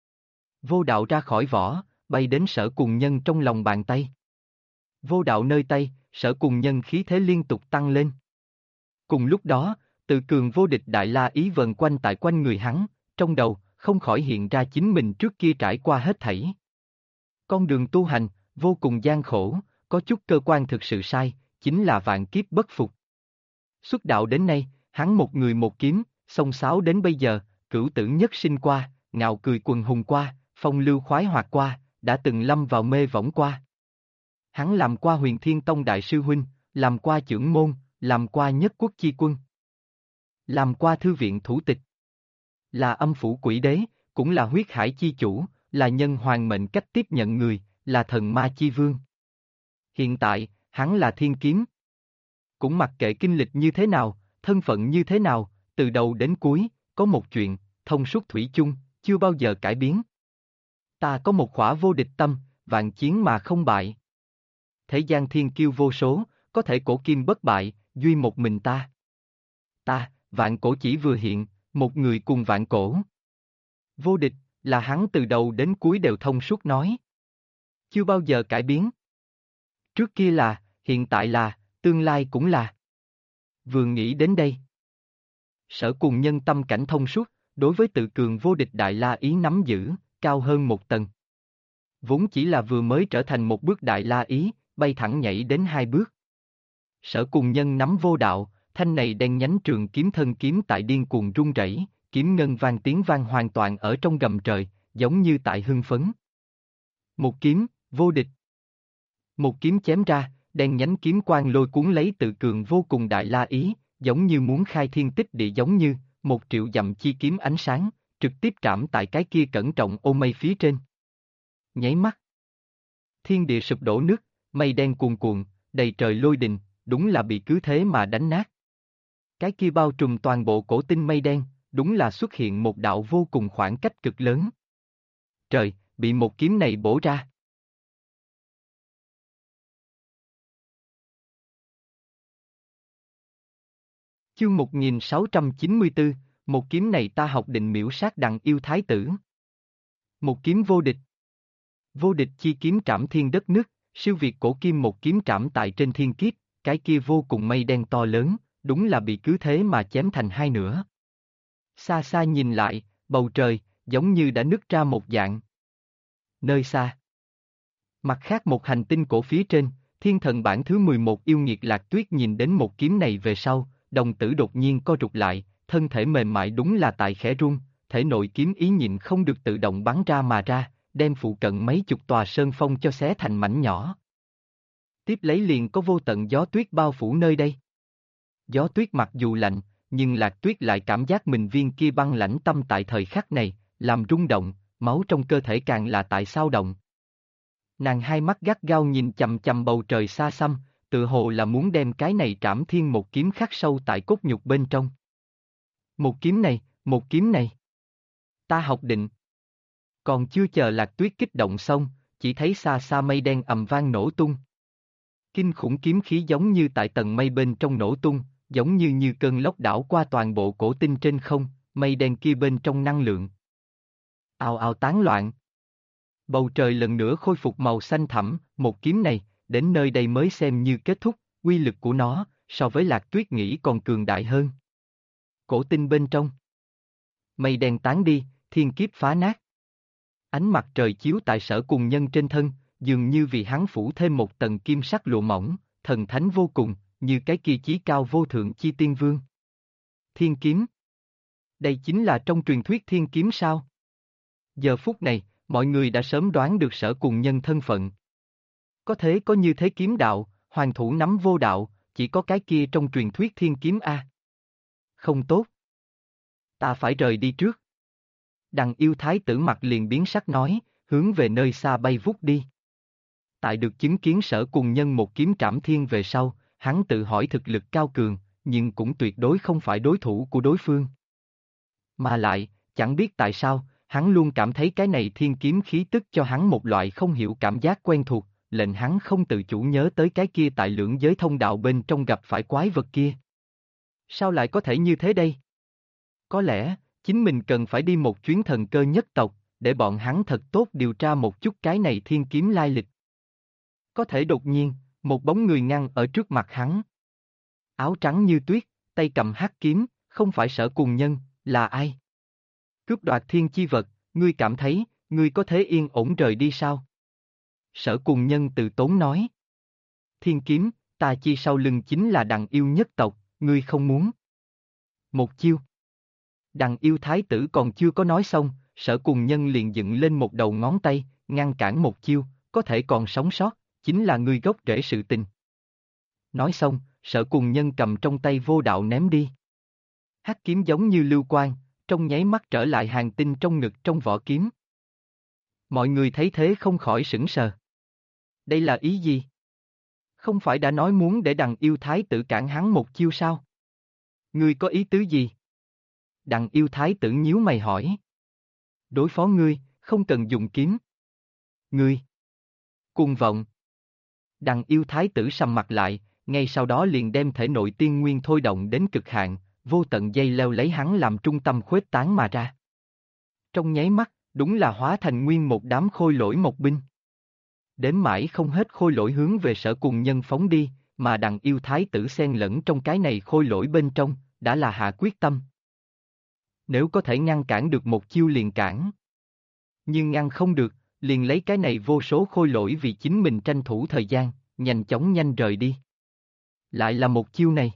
Vô đạo ra khỏi vỏ, bay đến Sở Cùng Nhân trong lòng bàn tay. Vô đạo nơi tay, Sở Cùng Nhân khí thế liên tục tăng lên. Cùng lúc đó, tự cường vô địch đại la ý vần quanh tại quanh người hắn, trong đầu, không khỏi hiện ra chính mình trước kia trải qua hết thảy. Con đường tu hành, vô cùng gian khổ, có chút cơ quan thực sự sai, chính là vạn kiếp bất phục. Xuất đạo đến nay, hắn một người một kiếm, xông xáo đến bây giờ, cửu tử nhất sinh qua, ngạo cười quần hùng qua, phong lưu khoái hoạt qua, đã từng lâm vào mê võng qua. Hắn làm qua Huyền Thiên Tông đại sư huynh, làm qua trưởng môn, làm qua nhất quốc chi quân, làm qua thư viện thủ tịch. Là âm phủ quỷ đế, cũng là huyết hải chi chủ, là nhân hoàng mệnh cách tiếp nhận người, là thần ma chi vương. Hiện tại, hắn là thiên kiếm. Cũng mặc kệ kinh lịch như thế nào, thân phận như thế nào, từ đầu đến cuối, có một chuyện, thông suốt thủy chung, chưa bao giờ cải biến. Ta có một khỏa vô địch tâm, vạn chiến mà không bại. Thế gian thiên kiêu vô số, có thể cổ kim bất bại, duy một mình ta. Ta, vạn cổ chỉ vừa hiện, một người cùng vạn cổ. Vô địch, là hắn từ đầu đến cuối đều thông suốt nói. Chưa bao giờ cải biến. Trước kia là, hiện tại là, tương lai cũng là. Vừa nghĩ đến đây. Sở cùng nhân tâm cảnh thông suốt, đối với tự cường vô địch Đại La Ý nắm giữ, cao hơn một tầng. Vốn chỉ là vừa mới trở thành một bước Đại La Ý, bay thẳng nhảy đến hai bước. Sở cùng nhân nắm vô đạo, thanh này đen nhánh trường kiếm thân kiếm tại điên cuồng rung rẩy, kiếm ngân vang tiếng vang hoàn toàn ở trong gầm trời, giống như tại hưng phấn. Một kiếm, vô địch. Một kiếm chém ra, đen nhánh kiếm quang lôi cuốn lấy tự cường vô cùng Đại La Ý, giống như muốn khai thiên tích địa, giống như 1.000.000 dặm chi kiếm ánh sáng, trực tiếp trảm tại cái kia cẩn trọng ô mây phía trên. Nháy mắt. Thiên địa sụp đổ nước, mây đen cuồn cuộn, đầy trời lôi đình, đúng là bị cứ thế mà đánh nát. Cái kia bao trùm toàn bộ cổ tinh mây đen, đúng là xuất hiện một đạo vô cùng khoảng cách cực lớn. Trời, bị một kiếm này bổ ra. Chương 1694, một kiếm này ta học định miễu sát đằng yêu thái tử. Một kiếm vô địch. Vô địch chi kiếm trảm thiên đất nước, siêu việt cổ kim một kiếm trảm tại trên thiên kiếp, cái kia vô cùng mây đen to lớn, đúng là bị cứ thế mà chém thành hai nửa. Xa xa nhìn lại, bầu trời, giống như đã nứt ra một dạng. Nơi xa. Mặt khác một hành tinh cổ phía trên, thiên thần bản thứ 11 yêu nghiệt Lạc Tuyết nhìn đến một kiếm này về sau, đồng tử đột nhiên co rụt lại, thân thể mềm mại đúng là tại khẽ run, thể nội kiếm ý nhịn không được tự động bắn ra mà ra, đem phụ cận mấy chục tòa sơn phong cho xé thành mảnh nhỏ. Tiếp lấy liền có vô tận gió tuyết bao phủ nơi đây. Gió tuyết mặc dù lạnh, nhưng Lạc Tuyết lại cảm giác mình viên kia băng lãnh tâm tại thời khắc này, làm rung động, máu trong cơ thể càng là tại sao động. Nàng hai mắt gắt gao nhìn chằm chằm bầu trời xa xăm, tự hồ là muốn đem cái này trảm thiên một kiếm khắc sâu tại cốt nhục bên trong. Một kiếm này, một kiếm này. Ta học định. Còn chưa chờ Lạc Tuyết kích động xong, chỉ thấy xa xa mây đen ầm vang nổ tung. Kinh khủng kiếm khí giống như tại tầng mây bên trong nổ tung, giống như cơn lốc đảo qua toàn bộ cổ tinh trên không, mây đen kia bên trong năng lượng. Ào ào tán loạn. Bầu trời lần nữa khôi phục màu xanh thẳm, một kiếm này, đến nơi đây mới xem như kết thúc, uy lực của nó, so với Lạc Tuyết nghĩ còn cường đại hơn. Cổ tinh bên trong. Mây đen tán đi, thiên kiếp phá nát. Ánh mặt trời chiếu tại Sở cùng nhân trên thân, dường như vì hắn phủ thêm một tầng kim sắc lụa mỏng, thần thánh vô cùng, như cái kia chí cao vô thượng chi tiên vương. Thiên kiếm. Đây chính là trong truyền thuyết thiên kiếm sao? Giờ phút này, mọi người đã sớm đoán được Sở cùng nhân thân phận. Có thế có như thế kiếm đạo, hoàng thủ nắm vô đạo, chỉ có cái kia trong truyền thuyết thiên kiếm a. Không tốt. Ta phải rời đi trước. Đằng yêu thái tử mặt liền biến sắc nói, hướng về nơi xa bay vút đi. Tại được chứng kiến Sở cùng nhân một kiếm trảm thiên về sau, hắn tự hỏi thực lực cao cường, nhưng cũng tuyệt đối không phải đối thủ của đối phương. Mà lại, chẳng biết tại sao, hắn luôn cảm thấy cái này thiên kiếm khí tức cho hắn một loại không hiểu cảm giác quen thuộc, lệnh hắn không tự chủ nhớ tới cái kia tại lưỡng giới thông đạo bên trong gặp phải quái vật kia. Sao lại có thể như thế đây? Có lẽ, chính mình cần phải đi một chuyến thần cơ nhất tộc, để bọn hắn thật tốt điều tra một chút cái này thiên kiếm lai lịch. Có thể đột nhiên, một bóng người ngăn ở trước mặt hắn. Áo trắng như tuyết, tay cầm hắc kiếm, không phải Sở cùng nhân, là ai? Cướp đoạt thiên chi vật, ngươi cảm thấy, ngươi có thể yên ổn rời đi sao? Sở cùng nhân từ tốn nói. Thiên kiếm, ta chi sau lưng chính là đằng yêu nhất tộc, ngươi không muốn. Một chiêu. Đằng yêu thái tử còn chưa có nói xong, Sở cùng nhân liền dựng lên một đầu ngón tay, ngăn cản một chiêu, có thể còn sống sót, chính là ngươi gốc rễ sự tình. Nói xong, Sở cùng nhân cầm trong tay vô đạo ném đi. Hắc kiếm giống như lưu quang, trong nháy mắt trở lại hàng tinh trong ngực trong vỏ kiếm. Mọi người thấy thế không khỏi sững sờ. Đây là ý gì? Không phải đã nói muốn để Đằng Yêu Thái tử cản hắn một chiêu sao? Ngươi có ý tứ gì? Đằng Yêu Thái tử nhíu mày hỏi. Đối phó ngươi, không cần dùng kiếm. Ngươi! Cuồng vọng! Đằng Yêu Thái tử sầm mặt lại, ngay sau đó liền đem thể nội tiên nguyên thôi động đến cực hạn, vô tận dây leo lấy hắn làm trung tâm khuếch tán mà ra. Trong nháy mắt, đúng là hóa thành nguyên một đám khôi lỗi một binh. Đếm mãi không hết khôi lỗi hướng về Sở Cùng Nhân phóng đi, mà Đằng Yêu Thái tử xen lẫn trong cái này khôi lỗi bên trong, đã là hạ quyết tâm. Nếu có thể ngăn cản được một chiêu liền cản. Nhưng ngăn không được, liền lấy cái này vô số khôi lỗi vì chính mình tranh thủ thời gian, nhanh chóng nhanh rời đi. Lại là một chiêu này.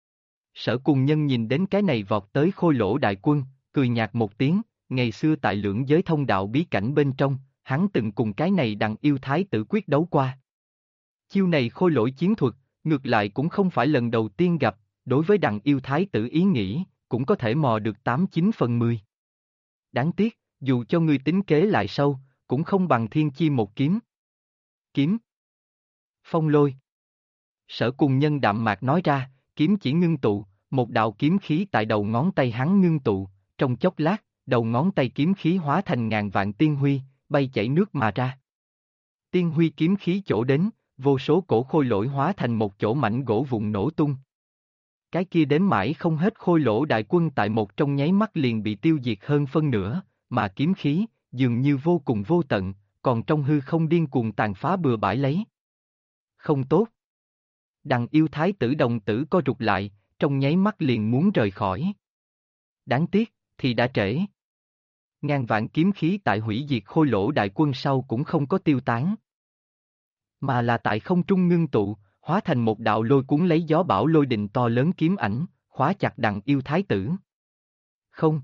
Sở Cùng Nhân nhìn đến cái này vọt tới khôi lỗ đại quân, cười nhạt một tiếng, ngày xưa tại lưỡng giới thông đạo bí cảnh bên trong, hắn từng cùng cái này Đằng Yêu Thái tử quyết đấu qua. Chiêu này khôi lỗi chiến thuật, ngược lại cũng không phải lần đầu tiên gặp, đối với Đằng Yêu Thái tử ý nghĩ, cũng có thể mò được 8-9 phần 10. Đáng tiếc, dù cho ngươi tính kế lại sâu, cũng không bằng thiên chi một kiếm. Kiếm. Phong lôi. Sở Cùng Nhân đạm mạc nói ra, kiếm chỉ ngưng tụ, một đạo kiếm khí tại đầu ngón tay hắn ngưng tụ, trong chốc lát, đầu ngón tay kiếm khí hóa thành ngàn vạn tiên huy, bay chảy nước mà ra. Tiên huy kiếm khí chỗ đến, vô số cổ khôi lỗi hóa thành một chỗ mảnh gỗ vụn nổ tung. Cái kia đếm mãi không hết khôi lỗ đại quân tại một trong nháy mắt liền bị tiêu diệt hơn phân nửa, mà kiếm khí, dường như vô cùng vô tận, còn trong hư không điên cuồng tàn phá bừa bãi lấy. Không tốt. Đằng Yêu Thái tử đồng tử co rụt lại, trong nháy mắt liền muốn rời khỏi. Đáng tiếc, thì đã trễ. Ngàn vạn kiếm khí tại hủy diệt khôi lỗ đại quân sau cũng không có tiêu tán. Mà là tại không trung ngưng tụ, hóa thành một đạo lôi cuốn lấy gió bão lôi đình to lớn kiếm ảnh, khóa chặt Đằng Yêu Thái tử. Không.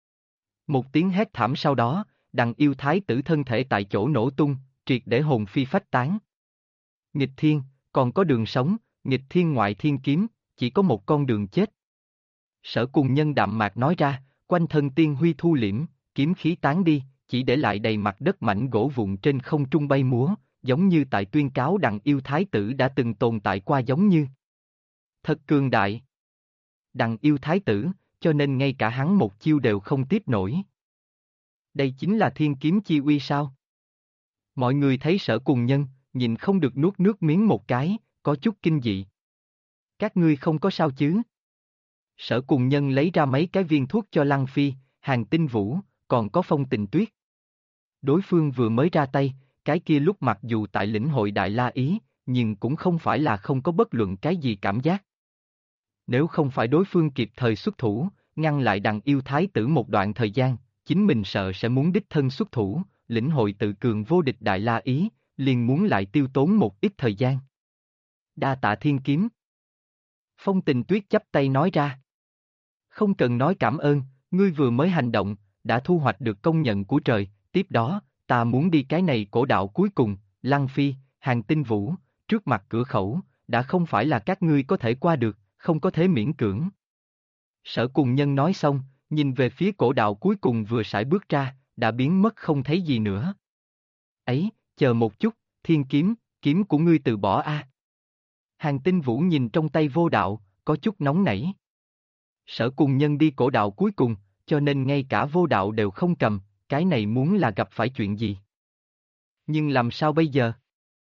Một tiếng hét thảm sau đó, Đằng Yêu Thái tử thân thể tại chỗ nổ tung, triệt để hồn phi phách tán. Nghịch thiên, còn có đường sống, nghịch thiên ngoại thiên kiếm, chỉ có một con đường chết. Sở Cùng Nhân đạm mạc nói ra, quanh thân tiên huy thu liễm, kiếm khí tán đi, chỉ để lại đầy mặt đất mảnh gỗ vụn trên không trung bay múa, giống như tại tuyên cáo Đằng Yêu Thái tử đã từng tồn tại qua giống như. Thật cường đại. Đằng Yêu Thái tử, cho nên ngay cả hắn một chiêu đều không tiếp nổi. Đây chính là thiên kiếm chi uy sao? Mọi người thấy Sở Cùng Nhân, nhìn không được nuốt nước miếng một cái, có chút kinh dị. Các ngươi không có sao chứ? Sở Cùng Nhân lấy ra mấy cái viên thuốc cho Lăng Phi, Hàng Tinh Vũ, còn có Phong Tình Tuyết. Đối phương vừa mới ra tay, cái kia lúc mặc dù tại lĩnh hội Đại La Ý, nhưng cũng không phải là không có bất luận cái gì cảm giác. Nếu không phải đối phương kịp thời xuất thủ, ngăn lại Đằng Yêu Thái tử một đoạn thời gian, chính mình sợ sẽ muốn đích thân xuất thủ, lĩnh hội tự cường vô địch Đại La Ý, liền muốn lại tiêu tốn một ít thời gian. Đa tạ thiên kiếm. Phong Tình Tuyết chắp tay nói ra. Không cần nói cảm ơn, ngươi vừa mới hành động, đã thu hoạch được công nhận của trời, tiếp đó, ta muốn đi cái này cổ đạo cuối cùng, Lăng Phi, Hàng Tinh Vũ, trước mặt cửa khẩu, đã không phải là các ngươi có thể qua được, không có thể miễn cưỡng. Sở Cùng Nhân nói xong, nhìn về phía cổ đạo cuối cùng vừa sải bước ra, đã biến mất không thấy gì nữa. Ấy, chờ một chút, thiên kiếm, kiếm của ngươi từ bỏ a. Hàng Tinh Vũ nhìn trong tay vô đạo, có chút nóng nảy. Sở Cùng Nhân đi cổ đạo cuối cùng, cho nên ngay cả vô đạo đều không cầm, cái này muốn là gặp phải chuyện gì? Nhưng làm sao bây giờ?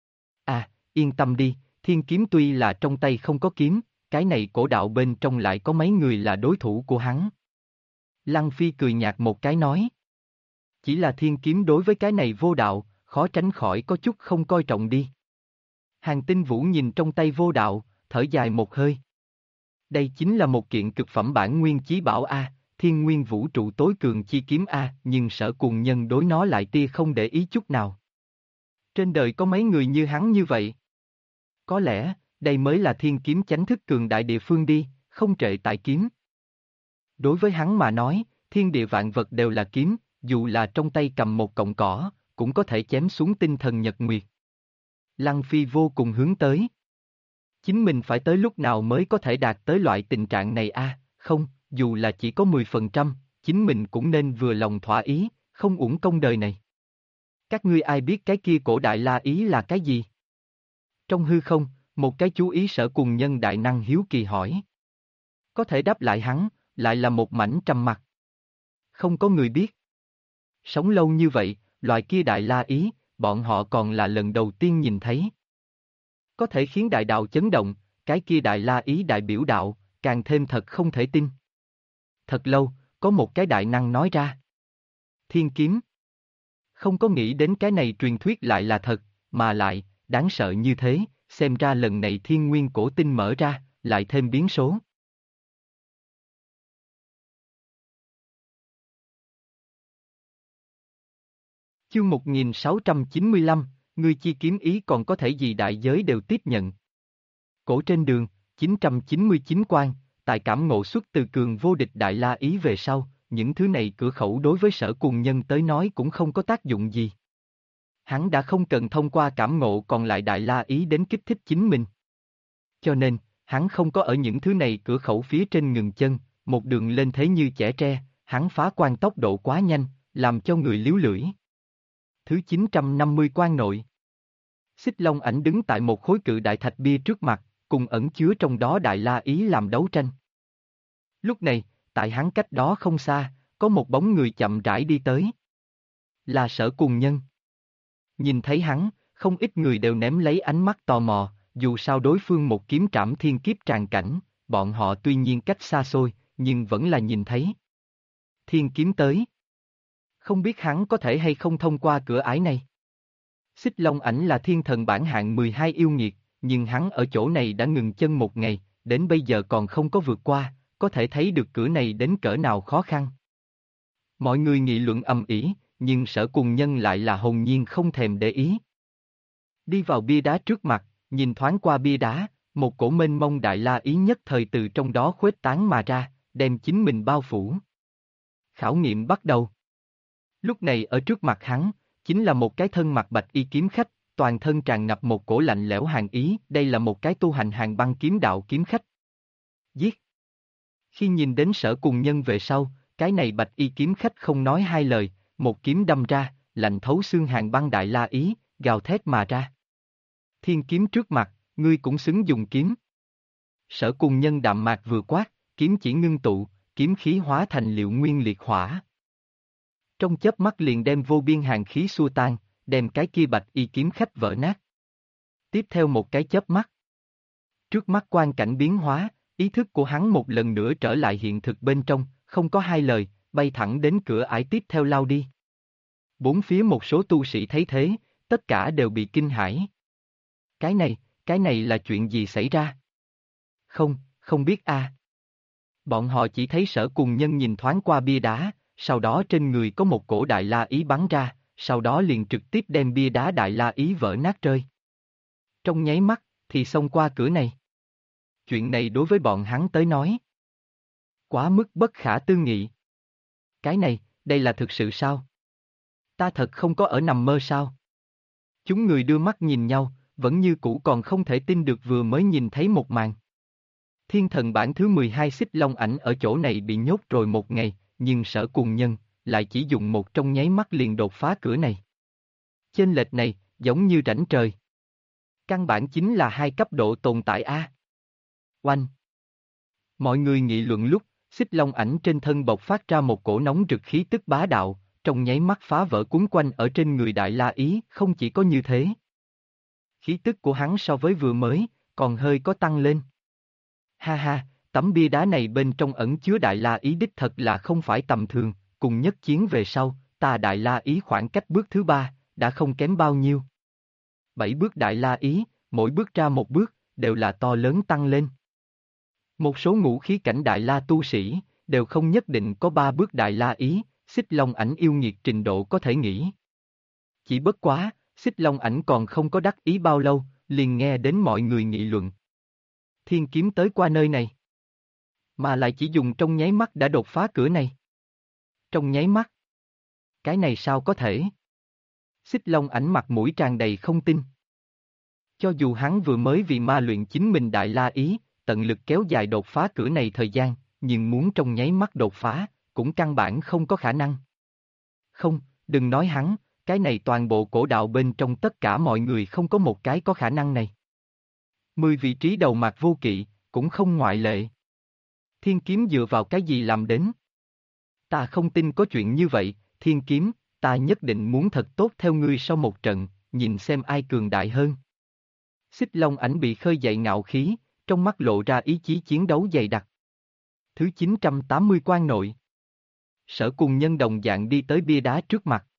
À, yên tâm đi, thiên kiếm tuy là trong tay không có kiếm, cái này cổ đạo bên trong lại có mấy người là đối thủ của hắn. Lăng Phi cười nhạt một cái nói. Chỉ là thiên kiếm đối với cái này vô đạo, khó tránh khỏi có chút không coi trọng đi. Hàng Tinh Vũ nhìn trong tay vô đạo, thở dài một hơi. Đây chính là một kiện cực phẩm bản nguyên chí bảo A, thiên nguyên vũ trụ tối cường chi kiếm A, nhưng Sở Cùng Nhân đối nó lại tia không để ý chút nào. Trên đời có mấy người như hắn như vậy? Có lẽ, đây mới là thiên kiếm chánh thức cường đại địa phương đi, không trệ tại kiếm. Đối với hắn mà nói, thiên địa vạn vật đều là kiếm, dù là trong tay cầm một cọng cỏ, cũng có thể chém xuống tinh thần nhật nguyệt. Lăng Phi vô cùng hướng tới. Chính mình phải tới lúc nào mới có thể đạt tới loại tình trạng này a? Không, dù là chỉ có 10%, chính mình cũng nên vừa lòng thỏa ý, không uổng công đời này. Các ngươi ai biết cái kia cổ đại la ý là cái gì? Trong hư không, một cái chú ý Sở Cùng Nhân đại năng hiếu kỳ hỏi. Có thể đáp lại hắn, lại là một mảnh trầm mặc. Không có người biết. Sống lâu như vậy, loài kia đại la ý, bọn họ còn là lần đầu tiên nhìn thấy. Có thể khiến đại đạo chấn động, cái kia đại la ý đại biểu đạo, càng thêm thật không thể tin. Thật lâu, có một cái đại năng nói ra. Thiên kiếm. Không có nghĩ đến cái này truyền thuyết lại là thật, mà lại, đáng sợ như thế, xem ra lần này thiên nguyên cổ tinh mở ra, lại thêm biến số. Chương 1695, ngươi chi kiếm ý còn có thể gì đại giới đều tiếp nhận. Cổ trên đường, 999 quan, tại cảm ngộ xuất từ cường vô địch đại la ý về sau, những thứ này cửa khẩu đối với Sở Cùng Nhân tới nói cũng không có tác dụng gì. Hắn đã không cần thông qua cảm ngộ còn lại đại la ý đến kích thích chính mình. Cho nên, hắn không có ở những thứ này cửa khẩu phía trên ngừng chân, một đường lên thế như chẻ tre, hắn phá quan tốc độ quá nhanh, làm cho người líu lưỡi. Thứ 950 quan nội. Xích Long Ảnh đứng tại một khối cự đại thạch bia trước mặt, cùng ẩn chứa trong đó đại la ý làm đấu tranh. Lúc này, tại hắn cách đó không xa, có một bóng người chậm rãi đi tới. Là Sở Cùng Nhân. Nhìn thấy hắn, không ít người đều ném lấy ánh mắt tò mò, dù sao đối phương một kiếm trảm thiên kiếp tràn cảnh, bọn họ tuy nhiên cách xa xôi, nhưng vẫn là nhìn thấy. Thiên kiếm tới. Không biết hắn có thể hay không thông qua cửa ải này. Xích Long Ảnh là thiên thần bản hạng 12 yêu nghiệt, nhưng hắn ở chỗ này đã ngừng chân một ngày, đến bây giờ còn không có vượt qua, có thể thấy được cửa này đến cỡ nào khó khăn. Mọi người nghị luận ầm ĩ, nhưng Sở Cùng Nhân lại là hồn nhiên không thèm để ý. Đi vào bia đá trước mặt, nhìn thoáng qua bia đá, một cổ mênh mông đại la ý nhất thời từ trong đó khuếch tán mà ra, đem chính mình bao phủ. Khảo nghiệm bắt đầu. Lúc này ở trước mặt hắn, chính là một cái thân mặc bạch y kiếm khách, toàn thân tràn ngập một cổ lạnh lẽo hàn ý, đây là một cái tu hành hàn băng kiếm đạo kiếm khách. Giết! Khi nhìn đến Sở Cùng Nhân về sau, cái này bạch y kiếm khách không nói hai lời, một kiếm đâm ra, lạnh thấu xương hàn băng đại la ý, gào thét mà ra. Thiên kiếm trước mặt, ngươi cũng xứng dùng kiếm. Sở Cùng Nhân đạm mạc vừa quát, kiếm chỉ ngưng tụ, kiếm khí hóa thành liệu nguyên liệt hỏa. Trong chớp mắt liền đem vô biên hàn khí xua tan, đem cái kia bạch y kiếm khách vỡ nát. Tiếp theo một cái chớp mắt. Trước mắt quang cảnh biến hóa, ý thức của hắn một lần nữa trở lại hiện thực bên trong, không có hai lời, bay thẳng đến cửa ải tiếp theo lao đi. Bốn phía một số tu sĩ thấy thế, tất cả đều bị kinh hãi. Cái này là chuyện gì xảy ra? Không biết a. Bọn họ chỉ thấy Sở Cùng Nhân nhìn thoáng qua bia đá, sau đó trên người có một cổ đại la ý bắn ra, sau đó liền trực tiếp đem bia đá đại la ý vỡ nát rơi. Trong nháy mắt, thì xông qua cửa này. Chuyện này đối với bọn hắn tới nói. Quá mức bất khả tư nghị. Cái này, đây là thực sự sao? Ta thật không có ở nằm mơ sao? Chúng người đưa mắt nhìn nhau, vẫn như cũ còn không thể tin được vừa mới nhìn thấy một màn. Thiên thần bản thứ 12 Xích Long Ảnh ở chỗ này bị nhốt rồi một ngày, nhưng Sở Cùng Nhân lại chỉ dùng một trong nháy mắt liền đột phá cửa này. Chênh lệch này, giống như rãnh trời. Căn bản chính là hai cấp độ tồn tại a. Oanh! Mọi người nghị luận lúc, Xích Long Ảnh trên thân bộc phát ra một cổ nóng rực khí tức bá đạo, trong nháy mắt phá vỡ cuốn quanh ở trên người Đại La Ý, không chỉ có như thế. Khí tức của hắn so với vừa mới, còn hơi có tăng lên. Ha ha, tấm bia đá này bên trong ẩn chứa Đại La Ý đích thật là không phải tầm thường, cùng nhất chiến về sau, ta Đại La Ý khoảng cách bước thứ 3, đã không kém bao nhiêu. 7 bước Đại La Ý, mỗi bước ra một bước, đều là to lớn tăng lên. Một số ngũ khí cảnh Đại La tu sĩ, đều không nhất định có 3 bước Đại La Ý, Xích Long Ảnh yêu nghiệt trình độ có thể nghĩ. Chỉ bất quá, Xích Long Ảnh còn không có đắc ý bao lâu, liền nghe đến mọi người nghị luận. Thiên kiếm tới qua nơi này. Mà lại chỉ dùng trong nháy mắt đã đột phá cửa này. Trong nháy mắt. Cái này sao có thể? Xích Long Ảnh mặt mũi tràn đầy không tin. Cho dù hắn vừa mới vì ma luyện chính mình Đại La Ý, tận lực kéo dài đột phá cửa này thời gian, nhưng muốn trong nháy mắt đột phá, cũng căn bản không có khả năng. Không, đừng nói hắn, cái này toàn bộ cổ đạo bên trong tất cả mọi người không có một cái có khả năng này. 10 vị trí đầu Mạc Vô Kỵ, cũng không ngoại lệ. Thiên kiếm dựa vào cái gì làm đến? Ta không tin có chuyện như vậy, thiên kiếm, ta nhất định muốn thật tốt theo ngươi sau một trận, nhìn xem ai cường đại hơn. Xích Long ảnh bị khơi dậy ngạo khí, trong mắt lộ ra ý chí chiến đấu dày đặc. Thứ 980 quan nội. Sở Cùng Nhân đồng dạng đi tới bia đá trước mặt.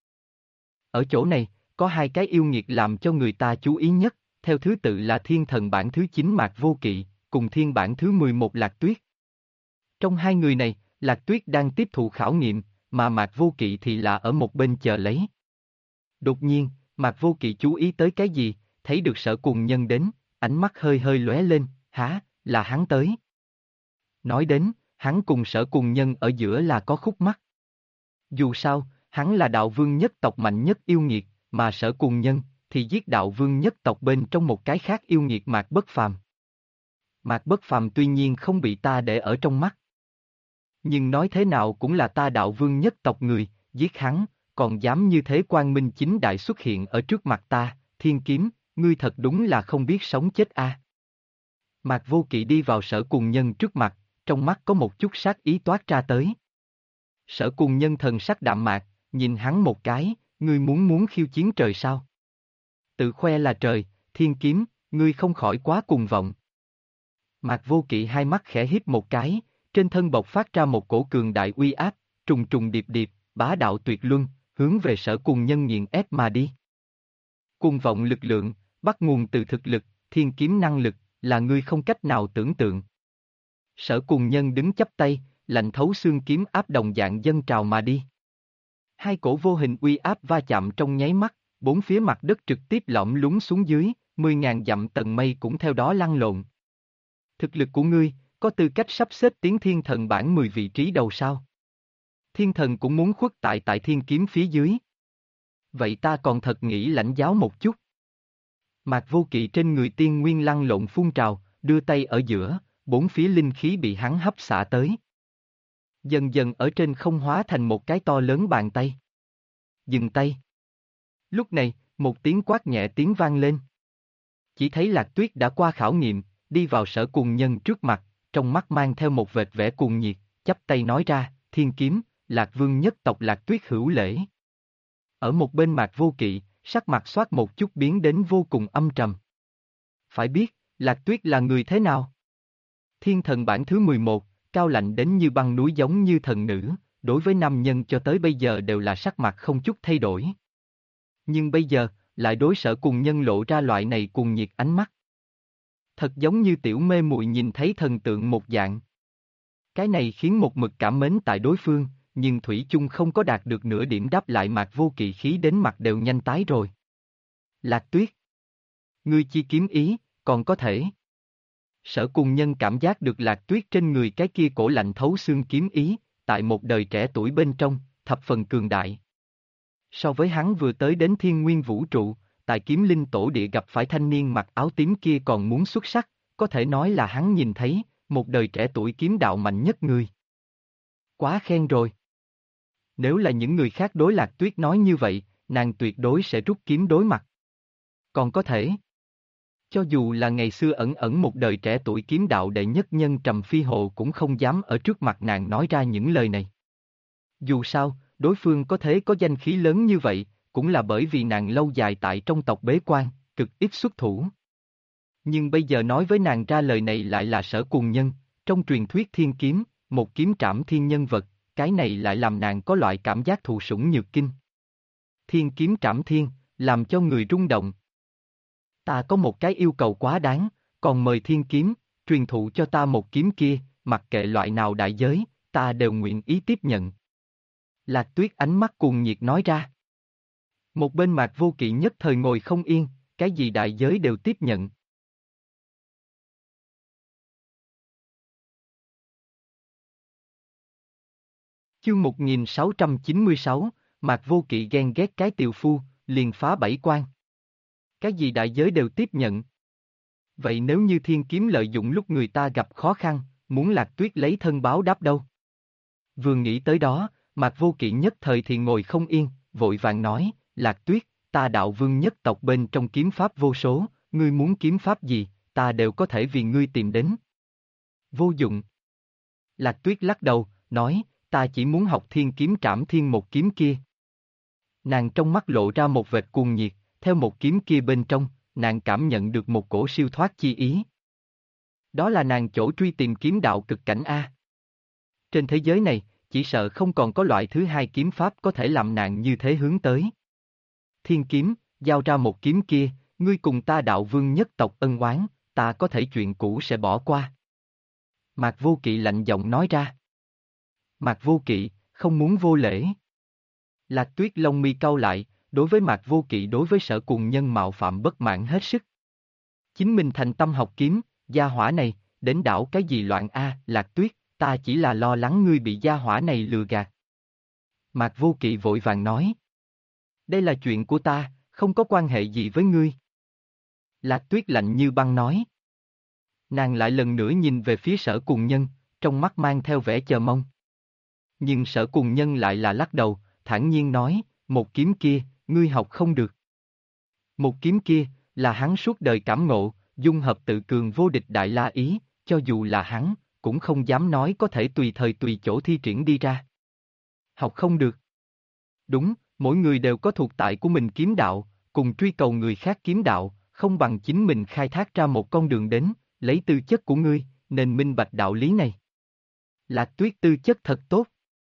Ở chỗ này, có hai cái yêu nghiệt làm cho người ta chú ý nhất, theo thứ tự là thiên thần bản thứ 9 Mạc Vô Kỵ, cùng thiên bản thứ 11 Lạc Tuyết. Trong hai người này, Lạc Tuyết đang tiếp thụ khảo nghiệm, mà Mạc Vô Kỵ thì là ở một bên chờ lấy. Đột nhiên, Mạc Vô Kỵ chú ý tới cái gì, thấy được Sở Cùng Nhân đến, ánh mắt hơi hơi lóe lên, hả, là hắn tới. Nói đến, hắn cùng Sở Cùng Nhân ở giữa là có khúc mắc. Dù sao, hắn là đạo vương nhất tộc mạnh nhất yêu nghiệt, mà Sở Cùng Nhân thì giết đạo vương nhất tộc bên trong một cái khác yêu nghiệt Mạc Bất Phàm. Mạc Bất Phàm tuy nhiên không bị ta để ở trong mắt. Nhưng nói thế nào cũng là ta đạo vương nhất tộc người, giết hắn, còn dám như thế quang minh chính đại xuất hiện ở trước mặt ta, thiên kiếm, ngươi thật đúng là không biết sống chết a. Mạc Vô Kỵ đi vào Sở Cùng Nhân trước mặt, trong mắt có một chút sát ý toát ra tới. Sở Cùng Nhân thần sắc đạm mạc, nhìn hắn một cái, ngươi muốn khiêu chiến trời sao? Tự khoe là trời, thiên kiếm, ngươi không khỏi quá cuồng vọng. Mạc Vô Kỵ hai mắt khẽ híp một cái, trên thân bộc phát ra một cổ cường đại uy áp, trùng trùng điệp điệp, bá đạo tuyệt luân, hướng về Sở Cùng Nhân nghiền ép mà đi. Cuồng vọng lực lượng, bắt nguồn từ thực lực, thiên kiếm năng lực, là ngươi không cách nào tưởng tượng. Sở Cùng Nhân đứng chắp tay, lạnh thấu xương kiếm áp đồng dạng dâng trào mà đi. Hai cổ vô hình uy áp va chạm trong nháy mắt, bốn phía mặt đất trực tiếp lõm lún xuống dưới, 10.000 dặm tầng mây cũng theo đó lăn lộn. Thực lực của ngươi, có tư cách sắp xếp tiến thiên thần bảng 10 vị trí đầu sao? Thiên thần cũng muốn khuất tại thiên kiếm phía dưới. Vậy ta còn thật nghĩ lãnh giáo một chút. Mạc Vô Kỵ trên người tiên nguyên lăn lộn phun trào, đưa tay ở giữa, bốn phía linh khí bị hắn hấp xả tới. Dần dần ở trên không hóa thành một cái to lớn bàn tay. Dừng tay. Lúc này, một tiếng quát nhẹ tiếng vang lên. Chỉ thấy Lạc Tuyết đã qua khảo nghiệm, đi vào Sở Cùng Nhân trước mặt, trong mắt mang theo một vệt vẻ cuồng nhiệt, chắp tay nói ra, thiên kiếm, Lạc Vương nhất tộc Lạc Tuyết hữu lễ. Ở một bên Mạc Vô Kỵ, sắc mặt xoát một chút biến đến vô cùng âm trầm. Phải biết, Lạc Tuyết là người thế nào? Thiên thần bản thứ 11, cao lạnh đến như băng núi giống như thần nữ, đối với nam nhân cho tới bây giờ đều là sắc mặt không chút thay đổi. Nhưng bây giờ, lại đối Sở Cùng Nhân lộ ra loại này cuồng nhiệt ánh mắt. Thật giống như tiểu mê muội nhìn thấy thần tượng một dạng. Cái này khiến một mực cảm mến tại đối phương, nhưng thủy chung không có đạt được nửa điểm đáp lại. Mạc Vô Kỵ khí đến mặt đều nhanh tái rồi. Lạc Tuyết. Ngươi chi kiếm ý, còn có thể. Sở Cùng Nhân cảm giác được Lạc Tuyết trên người cái kia cổ lạnh thấu xương kiếm ý, tại một đời trẻ tuổi bên trong, thập phần cường đại. So với hắn vừa tới đến thiên nguyên vũ trụ, tại kiếm linh tổ địa gặp phải thanh niên mặc áo tím kia còn muốn xuất sắc, có thể nói là hắn nhìn thấy, một đời trẻ tuổi kiếm đạo mạnh nhất người. Quá khen rồi. Nếu là những người khác đối Lạc Tuyết nói như vậy, nàng tuyệt đối sẽ rút kiếm đối mặt. Còn có thể. Cho dù là ngày xưa ẩn ẩn một đời trẻ tuổi kiếm đạo đệ nhất nhân Trầm Phi Hồ cũng không dám ở trước mặt nàng nói ra những lời này. Dù sao, đối phương có thể có danh khí lớn như vậy, cũng là bởi vì nàng lâu dài tại trong tộc bế quan, cực ít xuất thủ. Nhưng bây giờ nói với nàng ra lời này lại là Sở Cùng Nhân, trong truyền thuyết thiên kiếm, một kiếm trảm thiên nhân vật, cái này lại làm nàng có loại cảm giác thụ sủng nhược kinh. Thiên kiếm trảm thiên, làm cho người rung động. Ta có một cái yêu cầu quá đáng, còn mời thiên kiếm, truyền thụ cho ta một kiếm kia, mặc kệ loại nào đại giới, ta đều nguyện ý tiếp nhận. Lạc Tuyết ánh mắt cuồng nhiệt nói ra. Một bên Mạc Vô Kỵ nhất thời ngồi không yên, cái gì đại giới đều tiếp nhận. Chương 1696, Mạc Vô Kỵ ghen ghét cái tiều phu, liền phá bảy quan. Cái gì đại giới đều tiếp nhận. Vậy nếu như thiên kiếm lợi dụng lúc người ta gặp khó khăn, muốn Lạc Tuyết lấy thân báo đáp đâu? Vừa nghĩ tới đó, Mạc Vô Kỵ nhất thời thì ngồi không yên, vội vàng nói, Lạc Tuyết, ta đạo vương nhất tộc bên trong kiếm pháp vô số, ngươi muốn kiếm pháp gì, ta đều có thể vì ngươi tìm đến. Vô dụng. Lạc Tuyết lắc đầu, nói, ta chỉ muốn học thiên kiếm trảm thiên một kiếm kia. Nàng trong mắt lộ ra một vệt cuồng nhiệt, theo một kiếm kia bên trong, nàng cảm nhận được một cổ siêu thoát chi ý. Đó là nàng chỗ truy tìm kiếm đạo cực cảnh A. Trên thế giới này, chỉ sợ không còn có loại thứ hai kiếm pháp có thể làm nàng như thế hướng tới. Thiên kiếm, giao ra một kiếm kia, ngươi cùng ta đạo vương nhất tộc ân oán, ta có thể chuyện cũ sẽ bỏ qua. Mạc Vô Kỵ lạnh giọng nói ra. Mạc Vô Kỵ, không muốn vô lễ. Lạc Tuyết lông mi cau lại, đối với Mạc Vô Kỵ đối với Sở Cùng Nhân mạo phạm bất mãn hết sức. Chính mình thành tâm học kiếm, gia hỏa này, đến đảo cái gì loạn a, Lạc Tuyết, ta chỉ là lo lắng ngươi bị gia hỏa này lừa gạt. Mạc Vô Kỵ vội vàng nói. Đây là chuyện của ta, không có quan hệ gì với ngươi. Lạc Tuyết lạnh như băng nói. Nàng lại lần nữa nhìn về phía Sở Cùng Nhân, trong mắt mang theo vẻ chờ mong. Nhưng Sở Cùng Nhân lại là lắc đầu, thản nhiên nói, một kiếm kia, ngươi học không được. Một kiếm kia, là hắn suốt đời cảm ngộ, dung hợp tự cường vô địch đại la ý, cho dù là hắn, cũng không dám nói có thể tùy thời tùy chỗ thi triển đi ra. Học không được. Đúng, mỗi người đều có thuộc tại của mình kiếm đạo, cùng truy cầu người khác kiếm đạo, không bằng chính mình khai thác ra một con đường đến, lấy tư chất của ngươi, nên minh bạch đạo lý này. Lạc Tuyết tư chất thật tốt.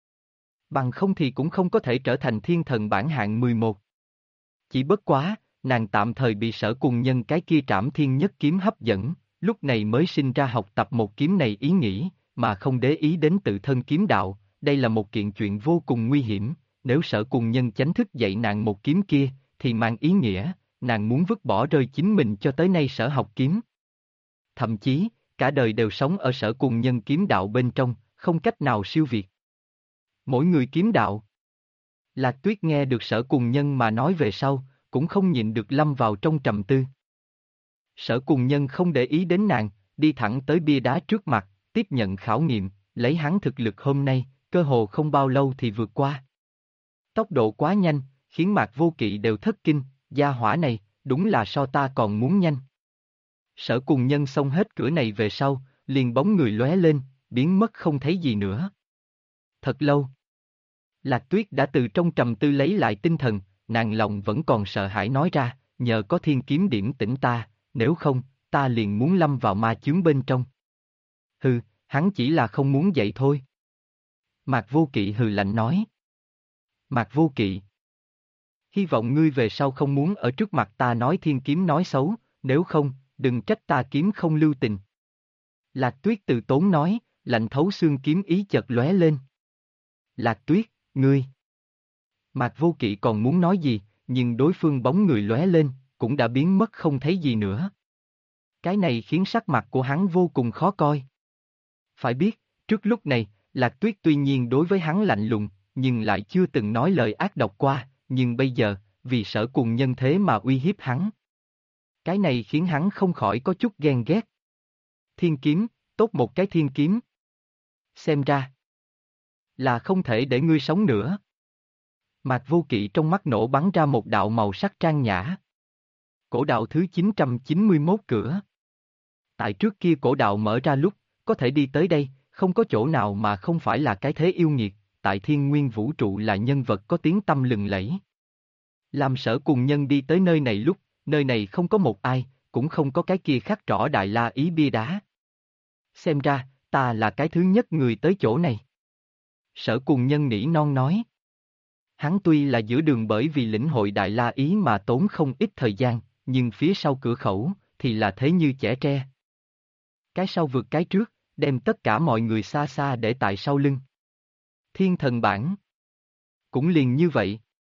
Bằng không thì cũng không có thể trở thành thiên thần bảng hạng 11. Chỉ bất quá, nàng tạm thời bị Sở Cùng Nhân cái kia trảm thiên nhất kiếm hấp dẫn, lúc này mới sinh ra học tập một kiếm này ý nghĩ, mà không để ý đến tự thân kiếm đạo, đây là một kiện chuyện vô cùng nguy hiểm, nếu Sở Cùng Nhân chánh thức dạy nàng một kiếm kia, thì mang ý nghĩa, nàng muốn vứt bỏ rơi chính mình cho tới nay sở học kiếm. Thậm chí, cả đời đều sống ở Sở Cùng Nhân kiếm đạo bên trong, không cách nào siêu việt. Mỗi người kiếm đạo. Lạc Tuyết nghe được Sở Cùng Nhân mà nói về sau, cũng không nhịn được lâm vào trong trầm tư. Sở Cùng Nhân không để ý đến nàng, đi thẳng tới bia đá trước mặt, tiếp nhận khảo nghiệm, lấy hắn thực lực hôm nay, cơ hồ không bao lâu thì vượt qua. Tốc độ quá nhanh, khiến Mạc Vô Kỵ đều thất kinh, gia hỏa này, đúng là so ta còn muốn nhanh. Sở Cùng Nhân xong hết cửa này về sau, liền bóng người lóe lên, biến mất không thấy gì nữa. Thật lâu. Lạc Tuyết đã từ trong trầm tư lấy lại tinh thần, nàng lòng vẫn còn sợ hãi nói ra, nhờ có thiên kiếm điểm tỉnh ta, nếu không, ta liền muốn lâm vào ma chướng bên trong. Hừ, hắn chỉ là không muốn vậy thôi. Mạc Vô Kỵ hừ lạnh nói. Mạc Vô Kỵ. Hy vọng ngươi về sau không muốn ở trước mặt ta nói thiên kiếm nói xấu, nếu không, đừng trách ta kiếm không lưu tình. Lạc Tuyết từ tốn nói, lạnh thấu xương kiếm ý chợt lóe lên. Lạc Tuyết, ngươi. Mạc Vô Kỵ còn muốn nói gì, nhưng đối phương bóng người lóe lên, cũng đã biến mất không thấy gì nữa. Cái này khiến sắc mặt của hắn vô cùng khó coi. Phải biết, trước lúc này, Lạc Tuyết tuy nhiên đối với hắn lạnh lùng, nhưng lại chưa từng nói lời ác độc qua, nhưng bây giờ, vì Sở Cùng Nhân thế mà uy hiếp hắn. Cái này khiến hắn không khỏi có chút ghen ghét. Thiên kiếm, tốt một cái thiên kiếm. Xem ra, là không thể để ngươi sống nữa. Mạc Vô Kỵ trong mắt nổ bắn ra một đạo màu sắc trang nhã. Cổ đạo thứ 991 cửa. Tại trước kia cổ đạo mở ra lúc, có thể đi tới đây, không có chỗ nào mà không phải là cái thế yêu nghiệt, tại thiên nguyên vũ trụ là nhân vật có tiếng tăm lừng lẫy. Làm Sở Cùng Nhân đi tới nơi này lúc, nơi này không có một ai, cũng không có cái kia khắc rõ đại la ý bia đá. Xem ra, ta là cái thứ nhất người tới chỗ này. Sở Cùng Nhân nỉ non nói. Hắn tuy là giữa đường bởi vì lĩnh hội đại la ý mà tốn không ít thời gian, nhưng phía sau cửa khẩu, thì là thế như chẻ tre. Cái sau vượt cái trước, đem tất cả mọi người xa xa để tại sau lưng. Thiên thần bản. Cũng liền như vậy.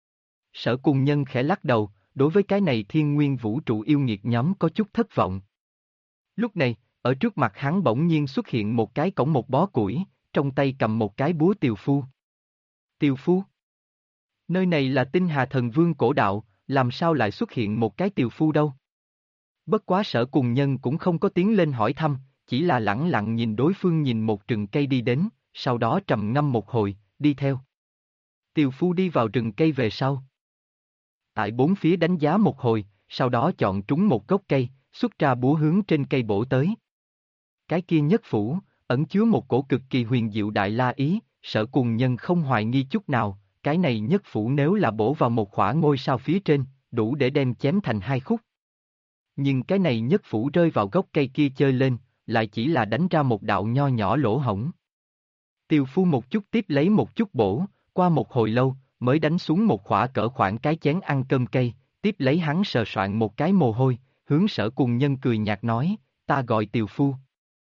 Sở Cùng Nhân khẽ lắc đầu, đối với cái này thiên nguyên vũ trụ yêu nghiệt nhóm có chút thất vọng. Lúc này, ở trước mặt hắn bỗng nhiên xuất hiện một cái cổng một bó củi, trong tay cầm một cái búa tiều phu. Tiều phu? Nơi này là Tinh Hà Thần Vương cổ đạo, làm sao lại xuất hiện một cái tiều phu đâu? Bất quá Sở Cùng Nhân cũng không có tiến lên hỏi thăm, chỉ là lẳng lặng nhìn đối phương nhìn một rừng cây đi đến, sau đó trầm ngâm một hồi, đi theo. Tiều phu đi vào rừng cây về sau. Tại bốn phía đánh giá một hồi, sau đó chọn trúng một gốc cây, xuất ra búa hướng trên cây bổ tới. Cái kia nhất phủ, ẩn chứa một cổ cực kỳ huyền diệu đại la ý, Sở Cùng Nhân không hoài nghi chút nào, cái này nhất phủ nếu là bổ vào một khỏa ngôi sao phía trên, đủ để đem chém thành hai khúc. Nhưng cái này nhất phủ rơi vào gốc cây kia chơi lên, lại chỉ là đánh ra một đạo nho nhỏ lỗ hổng. Tiều phu một chút tiếp lấy một chút bổ, qua một hồi lâu, mới đánh xuống một khỏa cỡ khoảng cái chén ăn cơm cây, tiếp lấy hắn sờ soạn một cái mồ hôi, hướng Sở Cùng Nhân cười nhạt nói, ta gọi Tiều phu.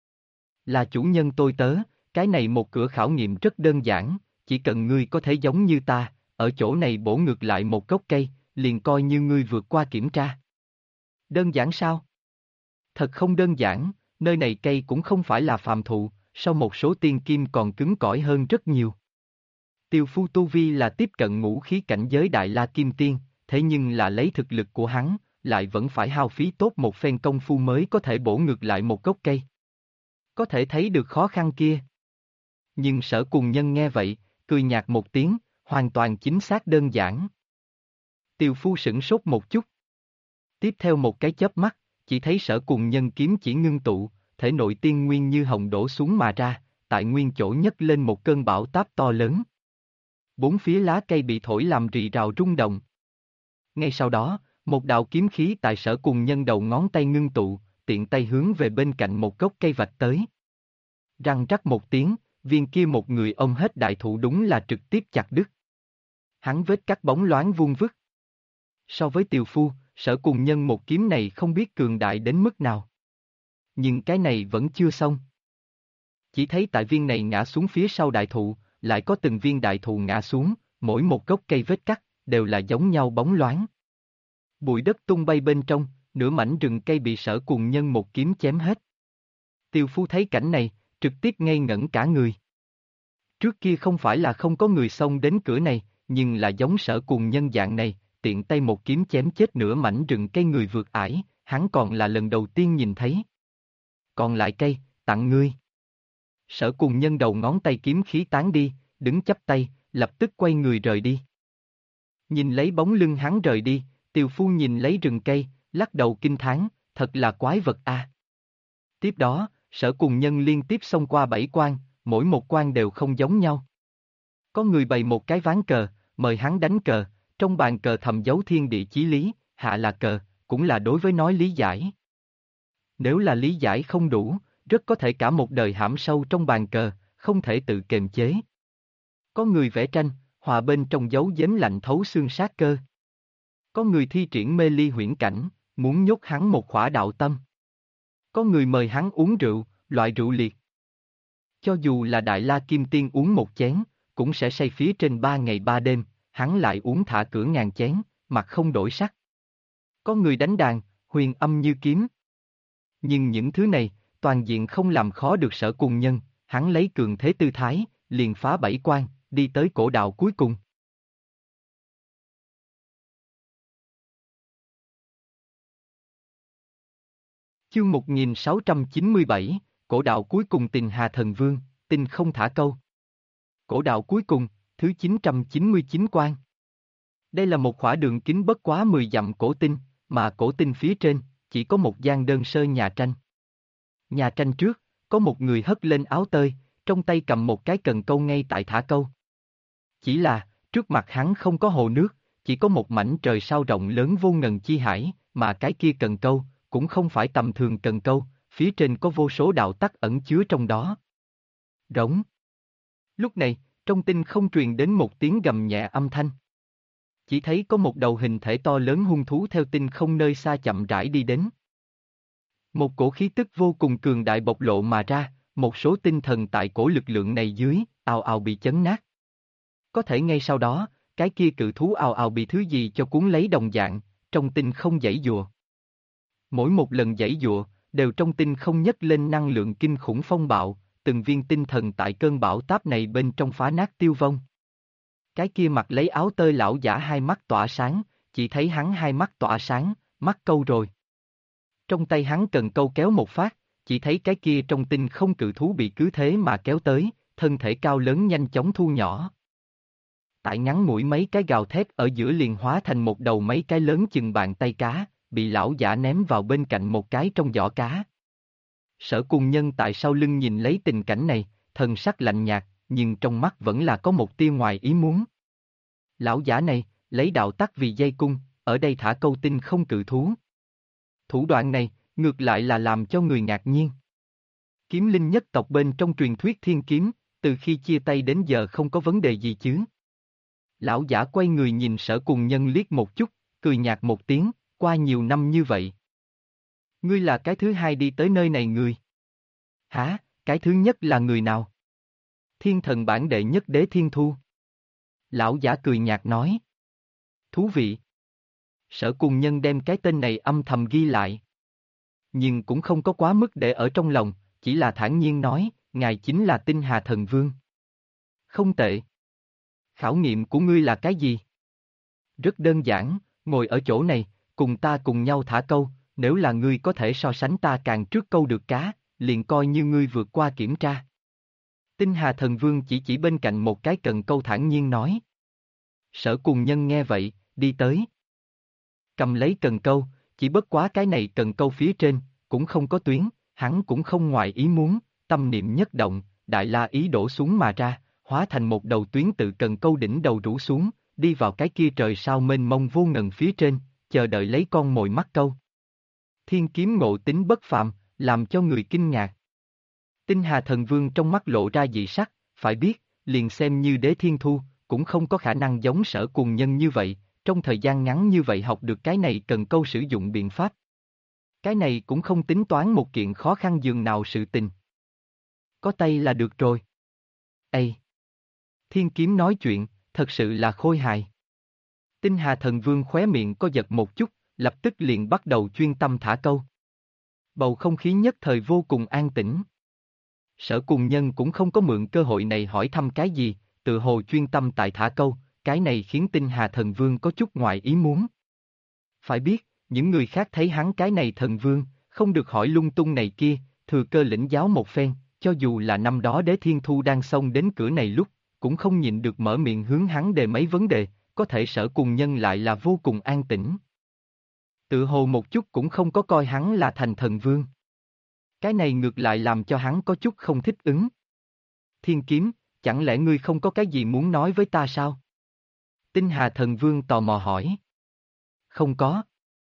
Là chủ nhân tôi tớ, cái này một cửa khảo nghiệm rất đơn giản, chỉ cần ngươi có thể giống như ta, ở chỗ này bổ ngược lại một gốc cây, liền coi như ngươi vượt qua kiểm tra. Đơn giản sao? Thật không đơn giản, nơi này cây cũng không phải là phàm thụ, sau một số tiên kim còn cứng cỏi hơn rất nhiều. Tiều phu tu vi là tiếp cận ngũ khí cảnh giới đại la kim tiên, thế nhưng là lấy thực lực của hắn, lại vẫn phải hao phí tốt một phen công phu mới có thể bổ ngược lại một gốc cây. Có thể thấy được khó khăn kia. Nhưng Sở Cùng Nhân nghe vậy, cười nhạt một tiếng, hoàn toàn chính xác đơn giản. Tiều phu sửng sốt một chút. Tiếp theo một cái chớp mắt, chỉ thấy Sở Cùng Nhân kiếm chỉ ngưng tụ, thể nội tiên nguyên như hồng đổ xuống mà ra, tại nguyên chỗ nhấc lên một cơn bão táp to lớn. Bốn phía lá cây bị thổi làm rì rào rung động. Ngay sau đó, một đạo kiếm khí tại Sở Cùng Nhân đầu ngón tay ngưng tụ, tiện tay hướng về bên cạnh một gốc cây vạch tới. Răng rắc một tiếng, viên kia một người ôm hết đại thụ đúng là trực tiếp chặt đứt. Hắn vết cắt bóng loáng vuông vức. So với Tiều phu, Sở Cùng Nhân một kiếm này không biết cường đại đến mức nào. Nhưng cái này vẫn chưa xong. Chỉ thấy tại viên này ngã xuống phía sau đại thụ, lại có từng viên đại thụ ngã xuống, mỗi một gốc cây vết cắt, đều là giống nhau bóng loáng. Bụi đất tung bay bên trong, nửa mảnh rừng cây bị Sở Cùng Nhân một kiếm chém hết. Tiều phu thấy cảnh này, trực tiếp ngây ngẩn cả người. Trước kia không phải là không có người xông đến cửa này, nhưng là giống Sở Cùng Nhân dạng này, tiện tay một kiếm chém chết nửa mảnh rừng cây người vượt ải, hắn còn là lần đầu tiên nhìn thấy. Còn lại cây, tặng ngươi. Sở Cùng Nhân đầu ngón tay kiếm khí tán đi, đứng chắp tay, lập tức quay người rời đi. Nhìn lấy bóng lưng hắn rời đi, Tiều phu nhìn lấy rừng cây, lắc đầu kinh thán, thật là quái vật a. Tiếp đó, Sở Cùng Nhân liên tiếp xông qua 7 quan, mỗi một quan đều không giống nhau. Có người bày một cái ván cờ, mời hắn đánh cờ, trong bàn cờ thầm giấu thiên địa chí lý, hạ là cờ, cũng là đối với nói lý giải. Nếu là lý giải không đủ, rất có thể cả một đời hãm sâu trong bàn cờ, không thể tự kiềm chế. Có người vẽ tranh, hòa bên trong dấu giếm lạnh thấu xương sát cơ. Có người thi triển mê ly huyễn cảnh, muốn nhốt hắn một khỏa đạo tâm. Có người mời hắn uống rượu, loại rượu liệt. Cho dù là Đại La Kim Tiên uống một chén, cũng sẽ say phía trên 3 ngày 3 đêm, hắn lại uống thả cửa ngàn chén, mặt không đổi sắc. Có người đánh đàn, huyền âm như kiếm. Nhưng những thứ này, toàn diện không làm khó được Sở Cùng Nhân, hắn lấy cường thế tư thái, liền phá 7 quan, đi tới cổ đạo cuối cùng. Chương 1697, cổ đạo cuối cùng Tình Hà Thần Vương, tinh không thả câu. Cổ đạo cuối cùng, thứ 999 quan. Đây là một khỏa đường kính bất quá 10 dặm cổ tinh, mà cổ tinh phía trên, chỉ có một gian đơn sơ nhà tranh. Nhà tranh trước, có một người hất lên áo tơi, trong tay cầm một cái cần câu ngay tại thả câu. Chỉ là, trước mặt hắn không có hồ nước, chỉ có một mảnh trời sao rộng lớn vô ngần chi hải, mà cái kia cần câu, cũng không phải tầm thường cần câu, phía trên có vô số đạo tắc ẩn chứa trong đó. Rống. Lúc này, trong tinh không truyền đến một tiếng gầm nhẹ âm thanh. Chỉ thấy có một đầu hình thể to lớn hung thú theo tinh không nơi xa chậm rãi đi đến. Một cổ khí tức vô cùng cường đại bộc lộ mà ra, một số tinh thần tại cổ lực lượng này dưới, ào ào bị chấn nát. Có thể ngay sau đó, cái kia cự thú ào ào bị thứ gì cho cuốn lấy đồng dạng, trong tinh không giãy giụa. Mỗi một lần giãy giụa, đều trong tinh không nhấc lên năng lượng kinh khủng phong bạo, từng viên tinh thần tại cơn bão táp này bên trong phá nát tiêu vong. Cái kia mặc lấy áo tơi lão giả hai mắt tỏa sáng, chỉ thấy hắn hai mắt tỏa sáng, mắt câu rồi. Trong tay hắn cần câu kéo một phát, chỉ thấy cái kia trong tinh không cự thú bị cứ thế mà kéo tới, thân thể cao lớn nhanh chóng thu nhỏ. Tại ngắn mũi mấy cái gào thét ở giữa liền hóa thành một đầu mấy cái lớn chừng bàn tay cá, bị lão giả ném vào bên cạnh một cái trong giỏ cá. Sở Cùng Nhân tại sau lưng nhìn lấy tình cảnh này, thần sắc lạnh nhạt, nhưng trong mắt vẫn là có một tia ngoài ý muốn. Lão giả này, lấy đạo tắc vì dây cung, ở đây thả câu tinh không cự thú. Thủ đoạn này, ngược lại là làm cho người ngạc nhiên. Kiếm linh nhất tộc bên trong truyền thuyết thiên kiếm, từ khi chia tay đến giờ không có vấn đề gì chứ. Lão giả quay người nhìn Sở Cùng Nhân liếc một chút, cười nhạt một tiếng, qua nhiều năm như vậy. Ngươi là cái thứ hai đi tới nơi này người. Hả, cái thứ nhất là người nào? Thiên thần bản đệ nhất Đế Thiên Thu. Lão giả cười nhạt nói. Thú vị. Sở Cùng Nhân đem cái tên này âm thầm ghi lại. Nhưng cũng không có quá mức để ở trong lòng, chỉ là thản nhiên nói, ngài chính là Tinh Hà Thần Vương. Không tệ. Khảo nghiệm của ngươi là cái gì? Rất đơn giản, ngồi ở chỗ này, cùng ta cùng nhau thả câu, nếu là ngươi có thể so sánh ta càng trước câu được cá, liền coi như ngươi vượt qua kiểm tra. Tinh Hà Thần Vương chỉ bên cạnh một cái cần câu thản nhiên nói. Sở Cùng Nhân nghe vậy, đi tới. Cầm lấy cần câu, chỉ bất quá cái này cần câu phía trên, cũng không có tuyến, hắn cũng không ngoài ý muốn, tâm niệm nhất động, đại la ý đổ xuống mà ra, hóa thành một đầu tuyến tự cần câu đỉnh đầu rủ xuống, đi vào cái kia trời sao mênh mông vô ngần phía trên, chờ đợi lấy con mồi mắc câu. Thiên kiếm ngộ tính bất phàm, làm cho người kinh ngạc. Tinh Hà Thần Vương trong mắt lộ ra dị sắc, phải biết, liền xem như Đế Thiên Thu, cũng không có khả năng giống Sở Cùng Nhân như vậy, trong thời gian ngắn như vậy học được cái này cần câu sử dụng biện pháp. Cái này cũng không tính toán một kiện khó khăn dường nào sự tình. Có tay là được rồi. Ê! Thiên kiếm nói chuyện, thật sự là khôi hài. Tinh Hà Thần Vương khóe miệng co giật một chút, lập tức liền bắt đầu chuyên tâm thả câu. Bầu không khí nhất thời vô cùng an tĩnh. Sở Cùng Nhân cũng không có mượn cơ hội này hỏi thăm cái gì, tự hồ chuyên tâm tại thả câu, cái này khiến Tinh Hà Thần Vương có chút ngoài ý muốn. Phải biết, những người khác thấy hắn cái này thần vương, không được hỏi lung tung này kia, thừa cơ lĩnh giáo một phen, cho dù là năm đó Đế Thiên Thu đang xông đến cửa này lúc, cũng không nhịn được mở miệng hướng hắn đề mấy vấn đề, có thể Sở Cùng Nhân lại là vô cùng an tĩnh. Tự hồ một chút cũng không có coi hắn là thành thần vương. Cái này ngược lại làm cho hắn có chút không thích ứng. Thiên kiếm, chẳng lẽ ngươi không có cái gì muốn nói với ta sao? Tinh Hà Thần Vương tò mò hỏi. Không có.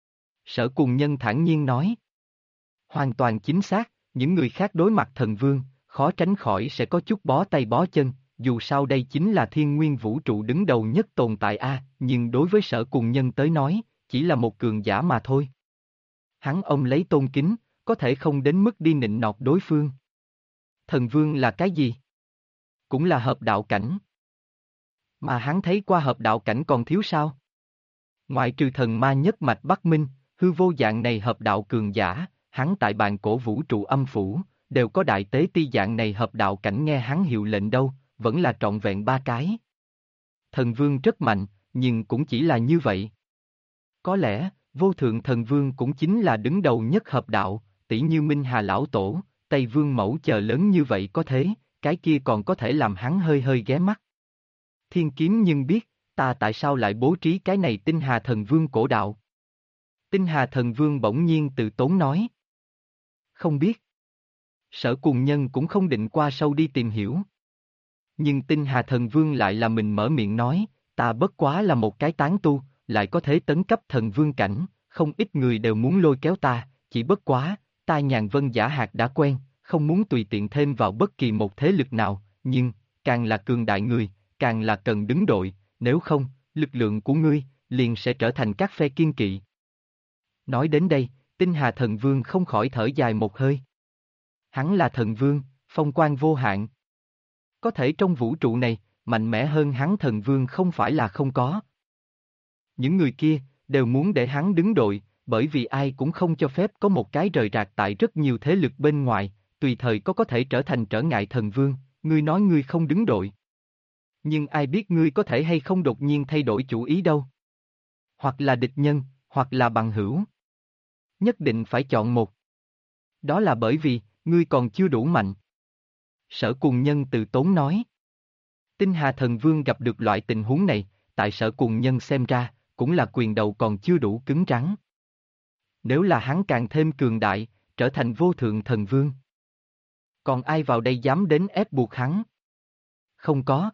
Sở Cùng Nhân thản nhiên nói. Hoàn toàn chính xác, những người khác đối mặt thần vương, khó tránh khỏi sẽ có chút bó tay bó chân, dù sao đây chính là thiên nguyên vũ trụ đứng đầu nhất tồn tại nhưng đối với Sở Cùng Nhân tới nói, chỉ là một cường giả mà thôi. Ông lấy tôn kính, có thể không đến mức đi nịnh nọt đối phương. Thần vương là cái gì? Cũng là hợp đạo cảnh. Mà hắn thấy qua hợp đạo cảnh còn thiếu sao? Ngoại trừ thần ma nhất mạch Bắc Minh, hư vô dạng này hợp đạo cường giả, hắn tại bàn cổ vũ trụ âm phủ, đều có đại tế ti dạng này hợp đạo cảnh nghe hắn hiệu lệnh đâu, vẫn là trọn vẹn 3 cái. Thần vương rất mạnh, nhưng cũng chỉ là như vậy. Có lẽ, vô thượng thần vương cũng chính là đứng đầu nhất hợp đạo, tỷ như Minh Hà Lão Tổ, Tây Vương Mẫu chờ lớn như vậy có thế, cái kia còn có thể làm hắn hơi hơi ghé mắt. Thiên kiếm nhưng biết, ta tại sao lại bố trí cái này Tinh Hà Thần Vương cổ đạo? Tinh Hà Thần Vương bỗng nhiên từ tốn nói. Không biết. Sở Cùng Nhân cũng không định qua sâu đi tìm hiểu. Nhưng Tinh Hà Thần Vương lại là mình mở miệng nói, ta bất quá là một cái tán tu, lại có thể tấn cấp thần vương cảnh, không ít người đều muốn lôi kéo ta, chỉ bất quá, ta Nhàn Vân Giả Hạt đã quen, không muốn tùy tiện thêm vào bất kỳ một thế lực nào, nhưng, càng là cường đại người, càng là cần đứng đội, nếu không, lực lượng của ngươi, liền sẽ trở thành các phe kiên kỵ. Nói đến đây, Tinh Hà Thần Vương không khỏi thở dài một hơi. Hắn là thần vương, phong quang vô hạn. Có thể trong vũ trụ này, mạnh mẽ hơn hắn thần vương không phải là không có. Những người kia, đều muốn để hắn đứng đội, bởi vì ai cũng không cho phép có một cái rời rạc tại rất nhiều thế lực bên ngoài, tùy thời có thể trở thành trở ngại thần vương, ngươi nói ngươi không đứng đội. Nhưng ai biết ngươi có thể hay không đột nhiên thay đổi chủ ý đâu. Hoặc là địch nhân, hoặc là bằng hữu. Nhất định phải chọn một. Đó là bởi vì, ngươi còn chưa đủ mạnh. Sở Cuồng Nhân từ tốn nói. Tinh Hà Thần Vương gặp được loại tình huống này, tại Sở Cuồng Nhân xem ra, cũng là quyền đầu còn chưa đủ cứng rắn. Nếu là hắn càng thêm cường đại, trở thành vô thượng thần vương. Còn ai vào đây dám đến ép buộc hắn? Không có.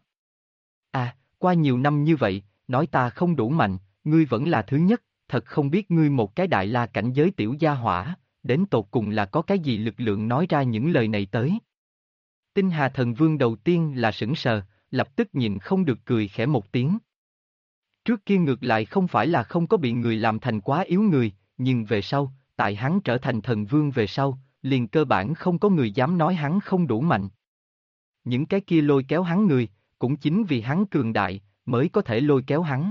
À, qua nhiều năm như vậy, nói ta không đủ mạnh, ngươi vẫn là thứ nhất, thật không biết ngươi một cái đại la cảnh giới tiểu gia hỏa, đến tột cùng là có cái gì lực lượng nói ra những lời này tới. Tinh Hà Thần Vương đầu tiên là sững sờ, lập tức nhìn không được cười khẽ một tiếng. Trước kia ngược lại không phải là không có bị người làm thành quá yếu người, nhưng về sau, tại hắn trở thành thần vương về sau, liền cơ bản không có người dám nói hắn không đủ mạnh. Những cái kia lôi kéo hắn người, cũng chính vì hắn cường đại, mới có thể lôi kéo hắn.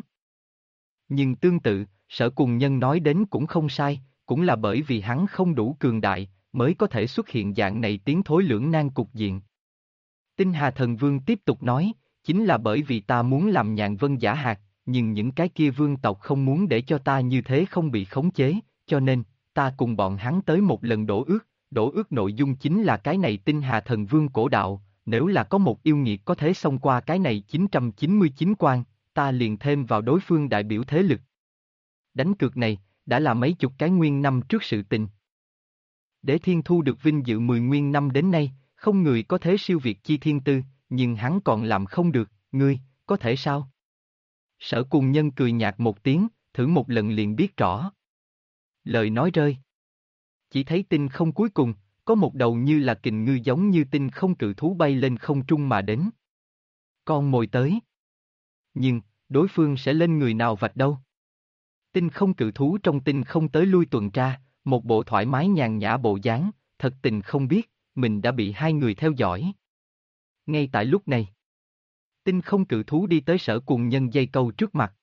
Nhưng tương tự, Sở Cuồng Nhân nói đến cũng không sai, cũng là bởi vì hắn không đủ cường đại, mới có thể xuất hiện dạng này tiến thối lưỡng nan cục diện. Tinh Hà Thần Vương tiếp tục nói, chính là bởi vì ta muốn làm Nhạn Vân Giả Hạt, nhưng những cái kia vương tộc không muốn để cho ta như thế không bị khống chế, cho nên, ta cùng bọn hắn tới một lần đổ ước nội dung chính là cái này Tinh Hà Thần Vương cổ đạo, nếu là có một yêu nghiệt có thể xông qua cái này 999 quan, ta liền thêm vào đối phương đại biểu thế lực. Đánh cược này, đã là mấy chục cái nguyên năm trước sự tình. Để Thiên thu được vinh dự 10 nguyên năm đến nay, không người có thế siêu việt Chi Thiên Tư, nhưng hắn còn làm không được, ngươi, có thể sao? Sở Cuồng Nhân cười nhạt một tiếng, thử một lần liền biết rõ. Lời nói rơi. Chỉ thấy tinh không cuối cùng, có một đầu như là kình ngư giống như tinh không cự thú bay lên không trung mà đến. Con mồi tới. Nhưng, đối phương sẽ lên người nào vạch đâu? Tinh không cự thú trong tinh không tới lui tuần tra, một bộ thoải mái nhàn nhã bộ dáng, thật tình không biết, mình đã bị hai người theo dõi. Ngay tại lúc này, tinh không cự thú đi tới Sở Cuồng Nhân dây câu trước mặt.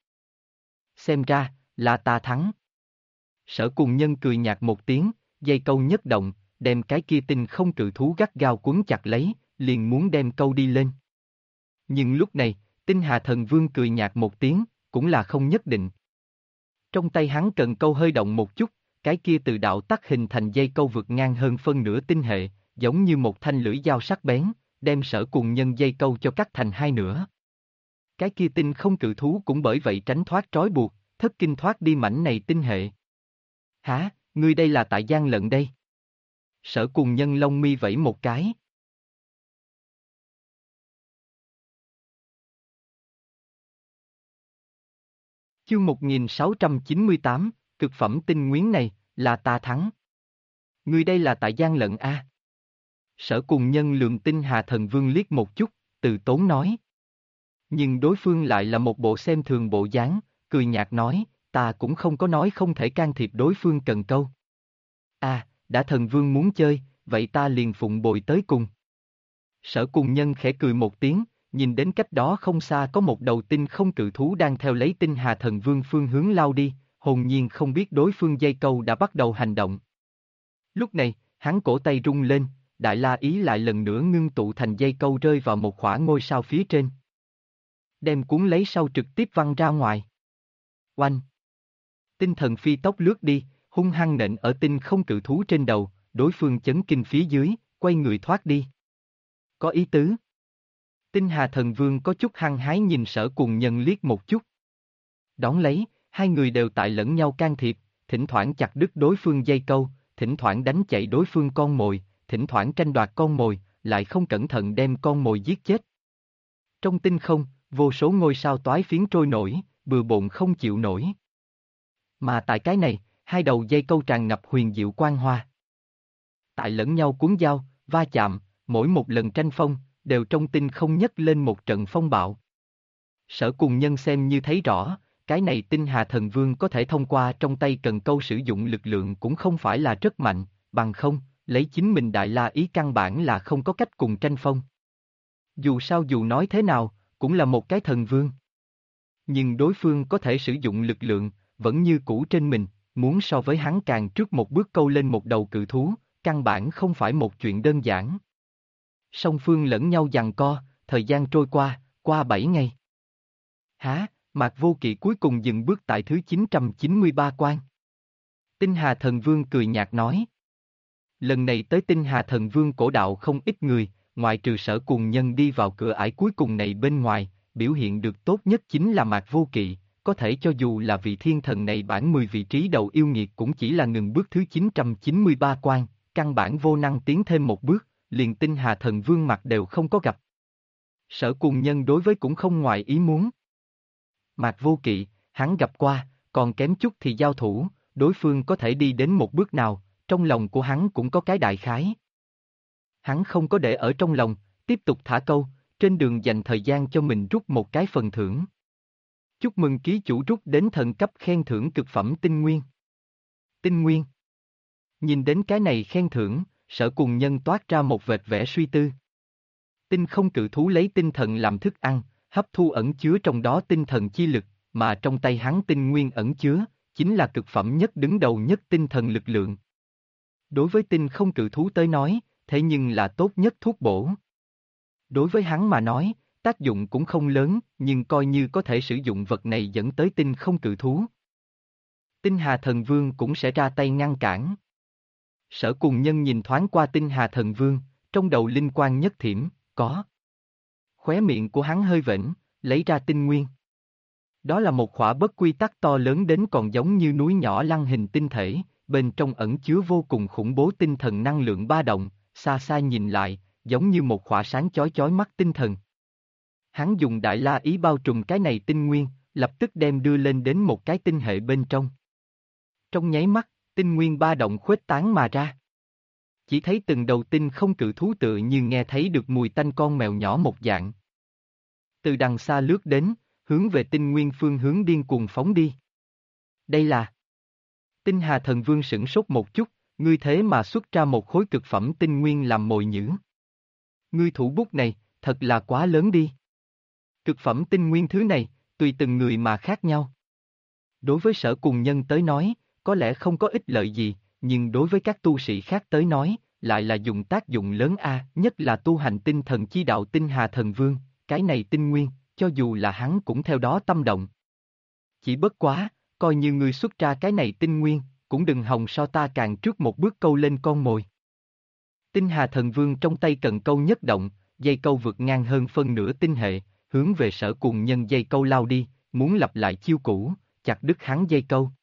Xem ra, là ta thắng. Sở Cuồng Nhân cười nhạt một tiếng, dây câu nhất động, đem cái kia tinh không cự thú gắt gao quấn chặt lấy, liền muốn đem câu đi lên. Nhưng lúc này, Tinh Hà Thần Vương cười nhạt một tiếng, cũng là không nhất định. Trong tay hắn cần câu hơi động một chút, cái kia từ đạo tắc hình thành dây câu vượt ngang hơn phân nửa tinh hệ, giống như một thanh lưỡi dao sắc bén, đem Sở Cuồng Nhân dây câu cho cắt thành hai nửa. Cái kia tinh không cự thú cũng bởi vậy tránh thoát trói buộc, thất kinh thoát đi mảnh này tinh hệ. Hả, ngươi đây là tại gian lận đây? Sở Cuồng Nhân lông mi vẫy một cái. Chương 1698, cực phẩm tinh nguyên này, là ta thắng. Ngươi đây là tại gian lận a? Sở Cuồng Nhân lườm Tinh Hà Thần Vương liếc một chút, từ tốn nói. Nhưng đối phương lại là một bộ xem thường bộ dáng, cười nhạt nói, ta cũng không có nói không thể can thiệp đối phương cần câu. À, đã Thần Vương muốn chơi, vậy ta liền phụng bồi tới cùng. Sở Cuồng Nhân khẽ cười một tiếng, nhìn đến cách đó không xa có một đầu tinh không cự thú đang theo lấy Tinh Hà Thần Vương phương hướng lao đi, hồn nhiên không biết đối phương dây câu đã bắt đầu hành động. Lúc này, hắn cổ tay rung lên, Đại La Ý lại lần nữa ngưng tụ thành dây câu rơi vào một khỏa ngôi sao phía trên. Đem cuốn lấy sau trực tiếp văng ra ngoài. Oanh! Tinh thần phi tốc lướt đi, hung hăng nện ở tinh không cự thú trên đầu, đối phương chấn kinh phía dưới, quay người thoát đi. Có ý tứ. Tinh Hà Thần Vương có chút hăng hái nhìn Sở Cuồng Nhân liếc một chút. Đón lấy, hai người đều tại lẫn nhau can thiệp, thỉnh thoảng chặt đứt đối phương dây câu, thỉnh thoảng đánh chạy đối phương con mồi, thỉnh thoảng tranh đoạt con mồi, lại không cẩn thận đem con mồi giết chết. Trong tinh không, vô số ngôi sao toái phiến trôi nổi, bừa bộn không chịu nổi. Mà tại cái này, hai đầu dây câu tràn ngập huyền diệu quang hoa. Tại lẫn nhau cuốn dao, va chạm, mỗi một lần tranh phong, đều trong tinh không nhấc lên một trận phong bạo. Sở Cuồng Nhân xem như thấy rõ, cái này Tinh Hà Thần Vương có thể thông qua trong tay cần câu sử dụng lực lượng cũng không phải là rất mạnh, bằng không, lấy chính mình Đại La Ý căn bản là không có cách cùng tranh phong. Dù sao dù nói thế nào, cũng là một cái thần vương. Nhưng đối phương có thể sử dụng lực lượng, vẫn như cũ trên mình, muốn so với hắn càng trước một bước câu lên một đầu cự thú, căn bản không phải một chuyện đơn giản. Song phương lẫn nhau giằng co, thời gian trôi qua 7 ngày. Hả, Mạc Vô Kỵ cuối cùng dừng bước tại thứ 993 quan. Tinh Hà Thần Vương cười nhạt nói. Lần này tới Tinh Hà Thần Vương cổ đạo không ít người, ngoại trừ Sở Cùng Nhân đi vào cửa ải cuối cùng này bên ngoài, biểu hiện được tốt nhất chính là Mạc Vô Kỵ, có thể cho dù là vị thiên thần này bản 10 vị trí đầu yêu nghiệt cũng chỉ là ngừng bước thứ 993 quan, căn bản vô năng tiến thêm một bước, liền Tinh Hà Thần Vương mặt đều không có gặp. Sở Cùng Nhân đối với cũng không ngoài ý muốn. Mạc Vô Kỵ, hắn gặp qua, còn kém chút thì giao thủ, đối phương có thể đi đến một bước nào, trong lòng của hắn cũng có cái đại khái. Hắn không có để ở trong lòng, tiếp tục thả câu, trên đường dành thời gian cho mình rút một cái phần thưởng. Chúc mừng ký chủ rút đến thần cấp khen thưởng cực phẩm tinh nguyên. Tinh nguyên. Nhìn đến cái này khen thưởng, Sở Cùng Nhân toát ra một vệt vẻ suy tư. Tinh không cự thú lấy tinh thần làm thức ăn, hấp thu ẩn chứa trong đó tinh thần chi lực, mà trong tay hắn tinh nguyên ẩn chứa, chính là cực phẩm nhất đứng đầu nhất tinh thần lực lượng. Đối với tinh không cự thú tới nói, thế nhưng là tốt nhất thuốc bổ. Đối với hắn mà nói, tác dụng cũng không lớn, nhưng coi như có thể sử dụng vật này dẫn tới tinh không cự thú. Tinh Hà Thần Vương cũng sẽ ra tay ngăn cản. Sở Cùng Nhân nhìn thoáng qua Tinh Hà Thần Vương, trong đầu linh quang nhất thiểm, có. Khóe miệng của hắn hơi vểnh, lấy ra tinh nguyên. Đó là một khỏa bất quy tắc to lớn đến còn giống như núi nhỏ lăng hình tinh thể, bên trong ẩn chứa vô cùng khủng bố tinh thần năng lượng ba động, xa xa nhìn lại, giống như một khỏa sáng chói chói mắt tinh thần. Hắn dùng đại la ý bao trùm cái này tinh nguyên, lập tức đem đưa lên đến một cái tinh hệ bên trong. Trong nháy mắt, tinh nguyên ba động khuếch tán mà ra. Chỉ thấy từng đầu tinh không cự thú tựa như nghe thấy được mùi tanh con mèo nhỏ một dạng. Từ đằng xa lướt đến, hướng về tinh nguyên phương hướng điên cuồng phóng đi. Đây là... Tinh Hà Thần Vương sửng sốt một chút, ngươi thế mà xuất ra một khối cực phẩm tinh nguyên làm mồi nhử. Ngươi thủ bút này, thật là quá lớn đi. Cực phẩm tinh nguyên thứ này, tùy từng người mà khác nhau. Đối với Sở Cùng Nhân tới nói, có lẽ không có ích lợi gì, nhưng đối với các tu sĩ khác tới nói, lại là dùng tác dụng lớn nhất là tu hành tinh thần chi đạo Tinh Hà Thần Vương, cái này tinh nguyên, cho dù là hắn cũng theo đó tâm động. Chỉ bất quá, coi như ngươi xuất ra cái này tinh nguyên, cũng đừng hòng so ta càng trước một bước câu lên con mồi. Tinh Hà Thần Vương trong tay cần câu nhất động, dây câu vượt ngang hơn phân nửa tinh hệ, hướng về Sở Cùng Nhân dây câu lao đi, muốn lặp lại chiêu cũ, chặt đứt hắn dây câu.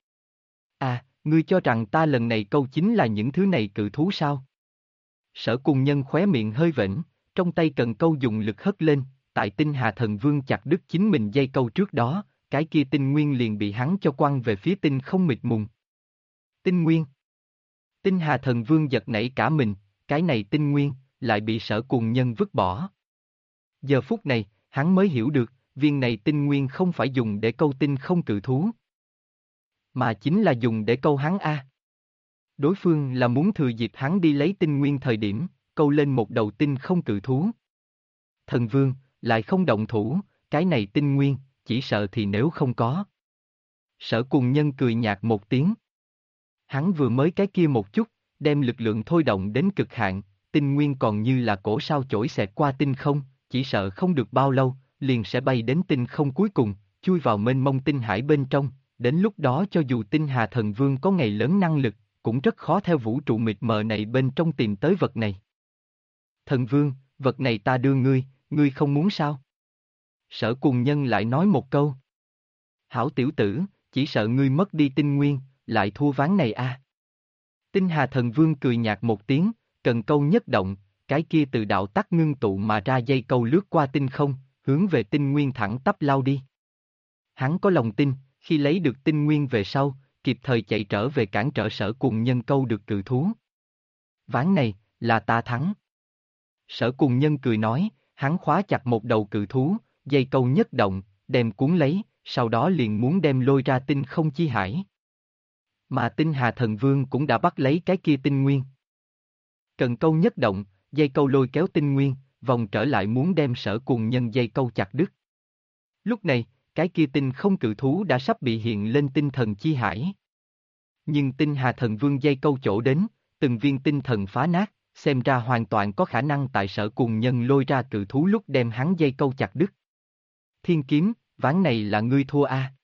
Ngươi cho rằng ta lần này câu chính là những thứ này cự thú sao? Sở Cùng Nhân khóe miệng hơi vểnh, trong tay cần câu dùng lực hất lên, tại Tinh Hà Thần Vương chặt đứt chính mình dây câu trước đó, cái kia tinh nguyên liền bị hắn cho quăng về phía tinh không mịt mùng. Tinh nguyên. Tinh Hà Thần Vương giật nảy cả mình, cái này tinh nguyên, lại bị Sở Cùng Nhân vứt bỏ. Giờ phút này, hắn mới hiểu được, viên này tinh nguyên không phải dùng để câu tinh không cự thú, mà chính là dùng để câu hắn Đối phương là muốn thừa dịp hắn đi lấy tinh nguyên thời điểm, câu lên một đầu tinh không cự thú. Thần Vương, lại không động thủ, cái này tinh nguyên, chỉ sợ thì nếu không có. Sở Cùng Nhân cười nhạt một tiếng. Hắn vừa mới cái kia một chút, đem lực lượng thôi động đến cực hạn, tinh nguyên còn như là cổ sao chổi xẹt qua tinh không, chỉ sợ không được bao lâu, liền sẽ bay đến tinh không cuối cùng, chui vào mênh mông tinh hải bên trong, đến lúc đó cho dù Tinh Hà Thần Vương có ngày lớn năng lực, cũng rất khó theo vũ trụ mịt mờ này bên trong tìm tới vật này. Thần Vương, vật này ta đưa ngươi, ngươi không muốn sao? Sở Cùng Nhân lại nói một câu. Hảo tiểu tử, chỉ sợ ngươi mất đi tinh nguyên, lại thua ván này Tinh Hà Thần Vương cười nhạt một tiếng, cần câu nhất động, cái kia từ đạo tắc ngưng tụ mà ra dây câu lướt qua tinh không, hướng về tinh nguyên thẳng tắp lao đi. Hắn có lòng tin, khi lấy được tinh nguyên về sau, kịp thời chạy trở về cản trở Sở Cùng Nhân câu được cự thú. Ván này, là ta thắng. Sở Cùng Nhân cười nói, hắn khóa chặt một đầu cự thú, dây câu nhất động, đem cuốn lấy, sau đó liền muốn đem lôi ra tinh không chi hải. Mà Tinh Hà Thần Vương cũng đã bắt lấy cái kia tinh nguyên. Cần câu nhất động, dây câu lôi kéo tinh nguyên, vòng trở lại muốn đem Sở Cùng Nhân dây câu chặt đứt. Lúc này, cái kia tinh không cự thú đã sắp bị hiện lên tinh thần chi hải. Nhưng Tinh Hà Thần Vương dây câu chỗ đến, từng viên tinh thần phá nát, xem ra hoàn toàn có khả năng tại Sở Cùng Nhân lôi ra cự thú lúc đem hắn dây câu chặt đứt. Thiên kiếm, ván này là ngươi thua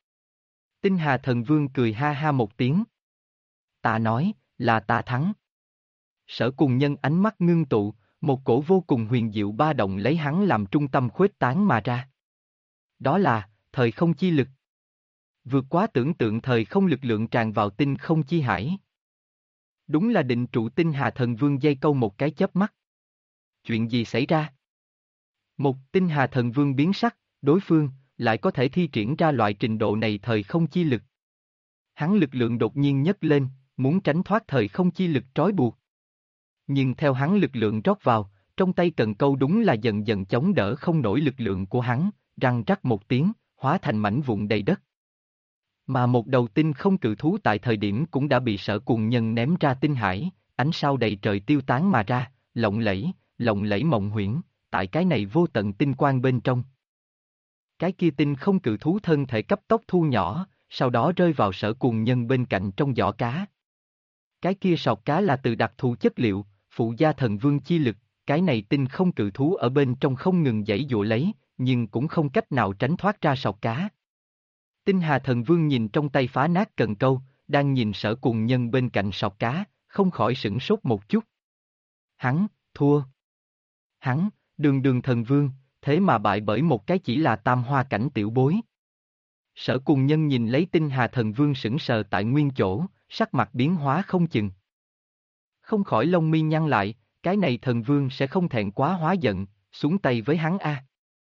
Tinh Hà Thần Vương cười ha ha một tiếng. Ta nói, là ta thắng. Sở Cùng Nhân ánh mắt ngưng tụ, Một cổ vô cùng huyền diệu ba động lấy hắn làm trung tâm khuếch tán mà ra. Đó là, thời không chi lực. Vượt quá tưởng tượng thời không lực lượng tràn vào tinh không chi hải. Đúng là định trụ tinh hà thần vương dây câu một cái chớp mắt. Chuyện gì xảy ra? Một tinh hà thần vương biến sắc, đối phương, lại có thể thi triển ra loại trình độ này thời không chi lực. Hắn lực lượng đột nhiên nhấc lên, muốn tránh thoát thời không chi lực trói buộc. Nhưng theo hắn lực lượng rót vào, trong tay cần câu đúng là dần dần chống đỡ không nổi lực lượng của hắn, răng rắc một tiếng, hóa thành mảnh vụn đầy đất. Mà một đầu tinh không cự thú tại thời điểm cũng đã bị Sở Cuồng Nhân ném ra tinh hải, ánh sao đầy trời tiêu tán mà ra, lộng lẫy mộng huyễn, tại cái này vô tận tinh quang bên trong. Cái kia tinh không cự thú thân thể cấp tốc thu nhỏ, sau đó rơi vào Sở Cuồng Nhân bên cạnh trong giỏ cá. Cái kia sọt cá là từ đặc thù chất liệu, phụ gia thần vương chi lực, cái này tinh không cự thú ở bên trong không ngừng giãy giụa lấy, nhưng cũng không cách nào tránh thoát ra sọt cá. Tinh Hà Thần Vương nhìn trong tay phá nát cần câu, đang nhìn Sở Cuồng Nhân bên cạnh sọt cá, không khỏi sửng sốt một chút. Hắn, thua. Hắn, đường thần vương, thế mà bại bởi một cái chỉ là tam hoa cảnh tiểu bối. Sở Cuồng Nhân nhìn lấy Tinh Hà Thần Vương sững sờ tại nguyên chỗ, sắc mặt biến hóa không chừng. Không khỏi lông mi nhăn lại, cái này thần vương sẽ không thẹn quá hóa giận, xuống tay với hắn a.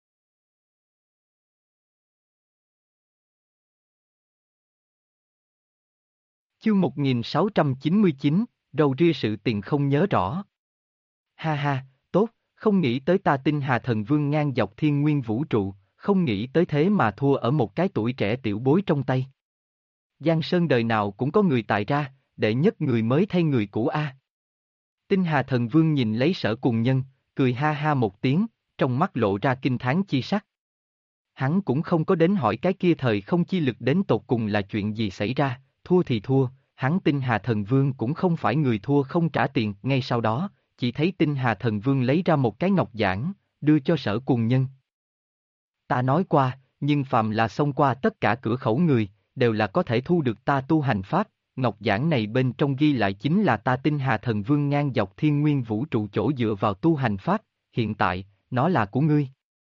Chương 1699, râu ria sự tình không nhớ rõ. Ha ha, tốt, không nghĩ tới ta Tinh Hà Thần Vương ngang dọc thiên nguyên vũ trụ, không nghĩ tới thế mà thua ở một cái tuổi trẻ tiểu bối trong tay. Giang Sơn đời nào cũng có người tài ra, đệ nhất người mới thay người cũ a. Tinh Hà Thần Vương nhìn lấy Sở Cuồng Nhân, cười ha ha một tiếng, trong mắt lộ ra kinh thán chi sắc. Hắn cũng không có đến hỏi cái kia thời không chi lực đến tột cùng là chuyện gì xảy ra, thua thì thua, hắn Tinh Hà Thần Vương cũng không phải người thua không trả tiền, ngay sau đó, chỉ thấy Tinh Hà Thần Vương lấy ra một cái ngọc giản, đưa cho Sở Cuồng Nhân. Ta nói qua, nhưng phàm là xông qua tất cả cửa khẩu người, đều là có thể thu được ta tu hành pháp, ngọc giản này bên trong ghi lại chính là ta Tinh Hà Thần Vương ngang dọc thiên nguyên vũ trụ chỗ dựa vào tu hành pháp, hiện tại, nó là của ngươi.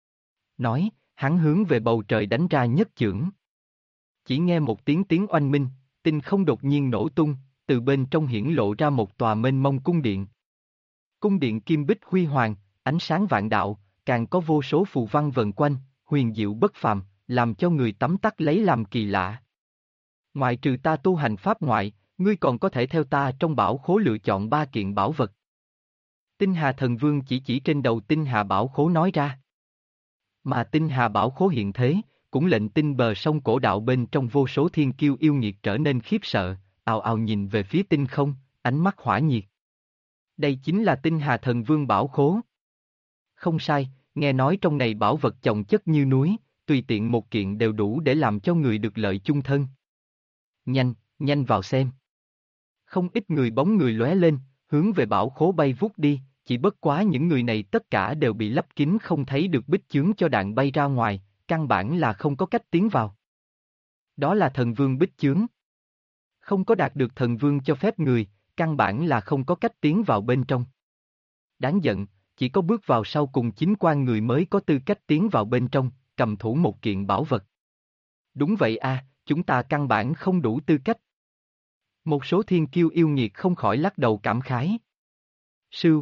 Nói, hắn hướng về bầu trời đánh ra nhất chưởng. Chỉ nghe một tiếng oanh minh, tinh không đột nhiên nổ tung, từ bên trong hiển lộ ra một tòa mênh mông cung điện. Cung điện kim bích huy hoàng, ánh sáng vạn đạo, càng có vô số phù văn vần quanh, huyền diệu bất phàm, làm cho người tấm tắc lấy làm kỳ lạ. Ngoại trừ ta tu hành pháp ngoại, ngươi còn có thể theo ta trong bảo khố lựa chọn 3 kiện bảo vật. Tinh Hà Thần Vương chỉ trên đầu Tinh Hà Bảo Khố nói ra. Mà Tinh Hà Bảo Khố hiện thế, cũng lệnh tinh bờ sông cổ đạo bên trong vô số thiên kiêu yêu nghiệt trở nên khiếp sợ, ào ào nhìn về phía tinh không, ánh mắt hỏa nhiệt. Đây chính là Tinh Hà Thần Vương Bảo Khố. Không sai, nghe nói trong này bảo vật chồng chất như núi, tùy tiện một kiện đều đủ để làm cho người được lợi chung thân. Nhanh vào xem. Không ít người bóng người lóe lên, hướng về bảo khố bay vút đi, chỉ bất quá những người này tất cả đều bị lấp kín không thấy được bích chướng cho đạn bay ra ngoài, căn bản là không có cách tiến vào. Đó là thần vương bích chướng. Không có đạt được thần vương cho phép người, căn bản là không có cách tiến vào bên trong. Đáng giận, chỉ có bước vào sau cùng chính quan người mới có tư cách tiến vào bên trong, cầm thủ một kiện bảo vật. Đúng vậy a, chúng ta căn bản không đủ tư cách. Một số thiên kiêu yêu nghiệt không khỏi lắc đầu cảm khái. Sưu.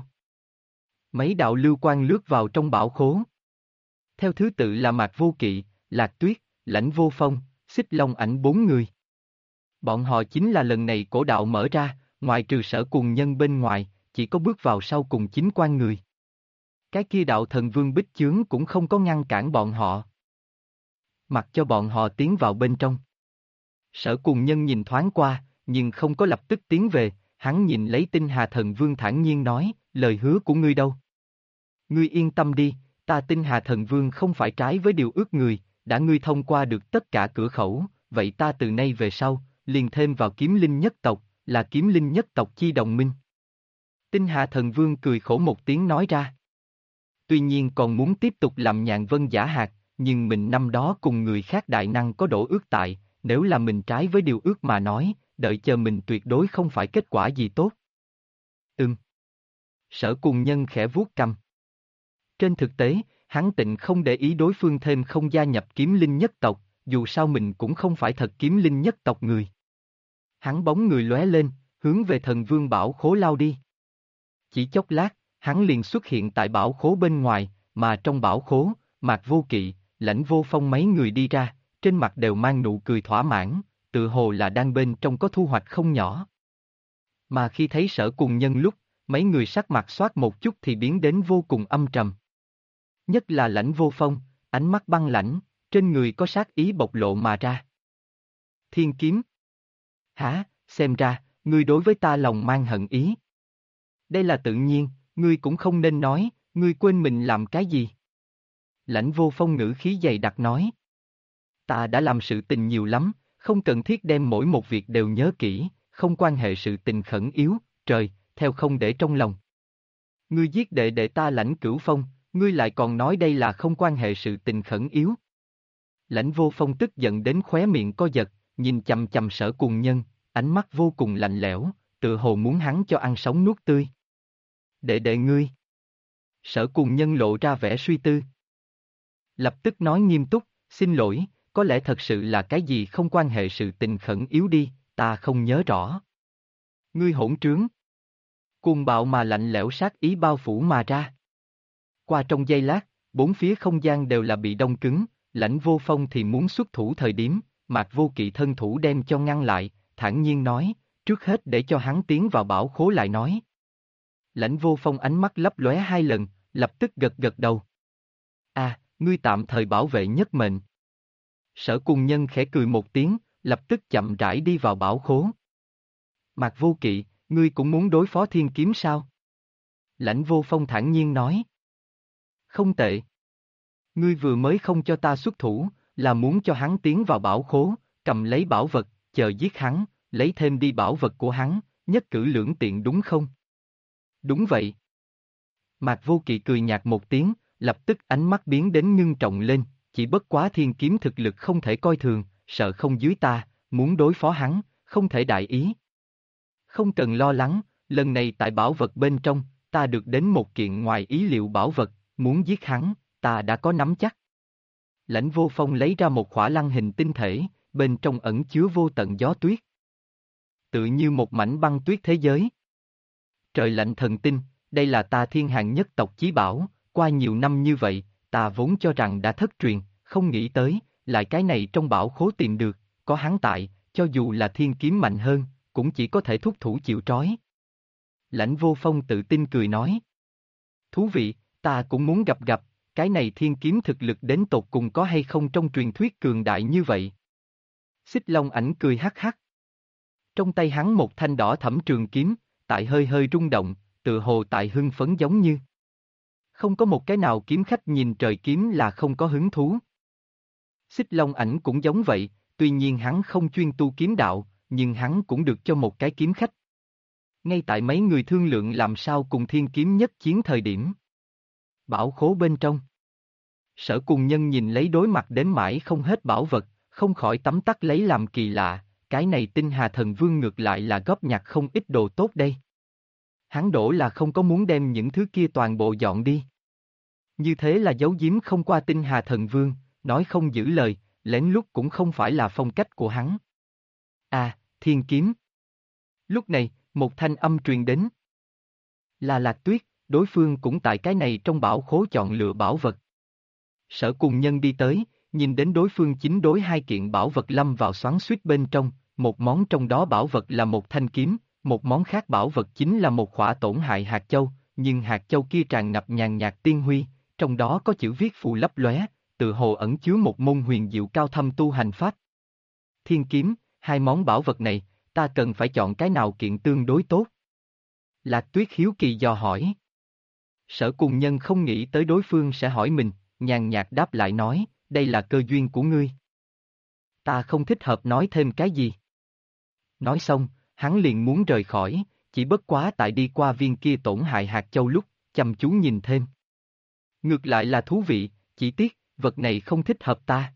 Mấy đạo lưu quang lướt vào trong bảo khố. Theo thứ tự là Mạc Vô Kỵ, Lạc Tuyết, Lãnh Vô Phong, Xích Long Ảnh 4 người. Bọn họ chính là lần này cổ đạo mở ra, ngoài trừ Sở Cuồng Nhân bên ngoài, chỉ có bước vào sau cùng chính quan người. Cái kia đạo thần vương bích chướng cũng không có ngăn cản bọn họ. Mặc cho bọn họ tiến vào bên trong. Sở Cuồng Nhân nhìn thoáng qua, nhưng không có lập tức tiến về, hắn nhìn lấy Tinh Hà Thần Vương thản nhiên nói, lời hứa của ngươi đâu? Ngươi yên tâm đi, ta Tinh Hà Thần Vương không phải trái với điều ước người, đã ngươi thông qua được tất cả cửa khẩu, vậy ta từ nay về sau, liền thêm vào kiếm linh nhất tộc, là kiếm linh nhất tộc chi đồng minh. Tinh Hà Thần Vương cười khổ một tiếng nói ra. Tuy nhiên còn muốn tiếp tục làm nhạn vân giả hạt, nhưng mình năm đó cùng người khác đại năng có đổ ước tại, nếu là mình trái với điều ước mà nói, đợi chờ mình tuyệt đối không phải kết quả gì tốt. Sở Cùng Nhân khẽ vuốt cằm. Trên thực tế, hắn tịnh không để ý đối phương thêm không gia nhập kiếm linh nhất tộc, dù sao mình cũng không phải thật kiếm linh nhất tộc người. Hắn bóng người lóe lên, hướng về thần vương bảo khố lao đi. Chỉ chốc lát, hắn liền xuất hiện tại bảo khố bên ngoài, mà trong bảo khố, Mạc Vô Kỵ, Lãnh Vô Phong mấy người đi ra, trên mặt đều mang nụ cười thỏa mãn, tự hồ là đang bên trong có thu hoạch không nhỏ. Mà khi thấy Sở Cùng Nhân lúc, mấy người sắc mặt xoát một chút thì biến đến vô cùng âm trầm. Nhất là Lãnh Vô Phong, ánh mắt băng lãnh, trên người có sát ý bộc lộ mà ra. Thiên kiếm. Hả, xem ra, ngươi đối với ta lòng mang hận ý. Đây là tự nhiên, ngươi cũng không nên nói, ngươi quên mình làm cái gì. Lãnh Vô Phong ngữ khí dày đặc nói. Ta đã làm sự tình nhiều lắm, không cần thiết đem mỗi một việc đều nhớ kỹ, không quan hệ sự tình khẩn yếu, trời, theo không để trong lòng. Ngươi giết đệ đệ ta Lãnh Cửu Phong, ngươi lại còn nói đây là không quan hệ sự tình khẩn yếu. Lãnh Vô Phong tức giận đến khóe miệng co giật, nhìn chằm chằm Sở Cùng Nhân, ánh mắt vô cùng lạnh lẽo, tự hồ muốn hắn cho ăn sống nuốt tươi. Đệ đệ ngươi. Sở Cùng Nhân lộ ra vẻ suy tư. Lập tức nói nghiêm túc, xin lỗi, có lẽ thật sự là cái gì không quan hệ sự tình khẩn yếu đi, ta không nhớ rõ. Ngươi hỗn trướng. Cuồng bạo mà lạnh lẽo sát ý bao phủ mà ra. Qua trong giây lát, bốn phía không gian đều là bị đông cứng, Lãnh Vô Phong thì muốn xuất thủ thời điểm, Mạc Vô Kỵ thân thủ đem cho ngăn lại, thản nhiên nói, trước hết để cho hắn tiến vào bảo khố lại nói. Lãnh Vô Phong ánh mắt lấp lóe hai lần, lập tức gật gật đầu. Ngươi tạm thời bảo vệ nhất mệnh. Sở Cùng Nhân khẽ cười một tiếng, lập tức chậm rãi đi vào bảo khố. Mạc Vô Kỵ, ngươi cũng muốn đối phó thiên kiếm sao? Lãnh Vô Phong thản nhiên nói. Không tệ. Ngươi vừa mới không cho ta xuất thủ, là muốn cho hắn tiến vào bảo khố, cầm lấy bảo vật, chờ giết hắn, lấy thêm đi bảo vật của hắn, nhất cử lưỡng tiện đúng không? Đúng vậy. Mạc Vô Kỵ cười nhạt một tiếng, lập tức ánh mắt biến đến ngưng trọng lên, chỉ bất quá thiên kiếm thực lực không thể coi thường, sợ không dưới ta, muốn đối phó hắn, không thể đại ý. Không cần lo lắng, lần này tại bảo vật bên trong, ta được đến một kiện ngoài ý liệu bảo vật, muốn giết hắn, ta đã có nắm chắc. Lãnh Vô Phong lấy ra một khỏa lăng hình tinh thể, bên trong ẩn chứa vô tận gió tuyết. Tự như một mảnh băng tuyết thế giới. Trời lạnh thần tinh, đây là ta thiên hàng nhất tộc chí bảo, qua nhiều năm như vậy, ta vốn cho rằng đã thất truyền, không nghĩ tới, lại cái này trong bảo khố tìm được, có hắn tại, cho dù là thiên kiếm mạnh hơn, cũng chỉ có thể thúc thủ chịu trói. Lãnh Vô Phong tự tin cười nói. Thú vị, ta cũng muốn gặp gặp, cái này thiên kiếm thực lực đến tột cùng có hay không trong truyền thuyết cường đại như vậy. Xích Long Ảnh cười hắc hắc. Trong tay hắn một thanh đỏ thẫm trường kiếm, tại hơi hơi rung động, tự hồ tại hưng phấn giống như. Không có một cái nào kiếm khách nhìn trời kiếm là không có hứng thú. Xích Long Ảnh cũng giống vậy, tuy nhiên hắn không chuyên tu kiếm đạo, nhưng hắn cũng được cho một cái kiếm khách. Ngay tại mấy người thương lượng làm sao cùng thiên kiếm nhất chiến thời điểm. Bảo khố bên trong. Sở Cùng Nhân nhìn lấy đối mặt đến mãi không hết bảo vật, không khỏi tấm tắc lấy làm kỳ lạ, cái này Tinh Hà Thần Vương ngược lại là góp nhặt không ít đồ tốt đây. Hắn đổ là không có muốn đem những thứ kia toàn bộ dọn đi. Như thế là giấu giếm không qua Tinh Hà Thần Vương, nói không giữ lời, lén lút cũng không phải là phong cách của hắn. Thiên kiếm. Lúc này, một thanh âm truyền đến. Là Lạc Tuyết, đối phương cũng tại cái này trong bảo khố chọn lựa bảo vật. Sở Cùng Nhân đi tới, nhìn đến đối phương chính đối hai kiện bảo vật lâm vào xoắn xuýt bên trong, một món trong đó bảo vật là một thanh kiếm, một món khác bảo vật chính là một khỏa tổn hại hạt châu, nhưng hạt châu kia tràn ngập nhàn nhạt tiên huy, trong đó có chữ viết phù lấp lóe, tự hồ ẩn chứa một môn huyền diệu cao thâm tu hành pháp. Thiên kiếm, hai món bảo vật này, ta cần phải chọn cái nào kiện tương đối tốt? Lạc Tuyết hiếu kỳ dò hỏi. Sở Cùng Nhân không nghĩ tới đối phương sẽ hỏi mình, nhàn nhạt đáp lại nói, đây là cơ duyên của ngươi. Ta không thích hợp nói thêm cái gì. Nói xong, hắn liền muốn rời khỏi, chỉ bất quá tại đi qua viên kia tổn hại hạt châu lúc, chăm chú nhìn thêm. Ngược lại là thú vị, chỉ tiếc, vật này không thích hợp ta.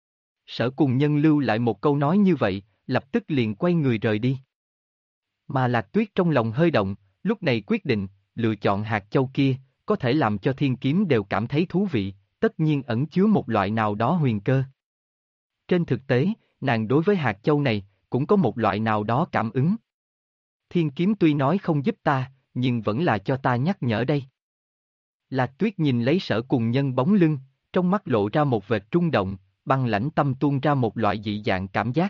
Sở Cùng Nhân lưu lại một câu nói như vậy, lập tức liền quay người rời đi. Mà Lạc Tuyết trong lòng hơi động, lúc này quyết định, lựa chọn hạt châu kia, có thể làm cho thiên kiếm đều cảm thấy thú vị, tất nhiên ẩn chứa một loại nào đó huyền cơ. Trên thực tế, nàng đối với hạt châu này, cũng có một loại nào đó cảm ứng. Thiên kiếm tuy nói không giúp ta, nhưng vẫn là cho ta nhắc nhở đây. Lạc Tuyết nhìn lấy Sở Cùng Nhân bóng lưng, trong mắt lộ ra một vệt rung động, băng lãnh tâm tuôn ra một loại dị dạng cảm giác.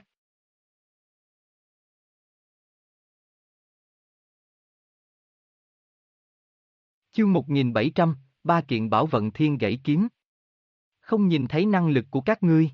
Chương 1700, ba kiện bảo vận thiên gãy kiếm. Không nhìn thấy năng lực của các ngươi.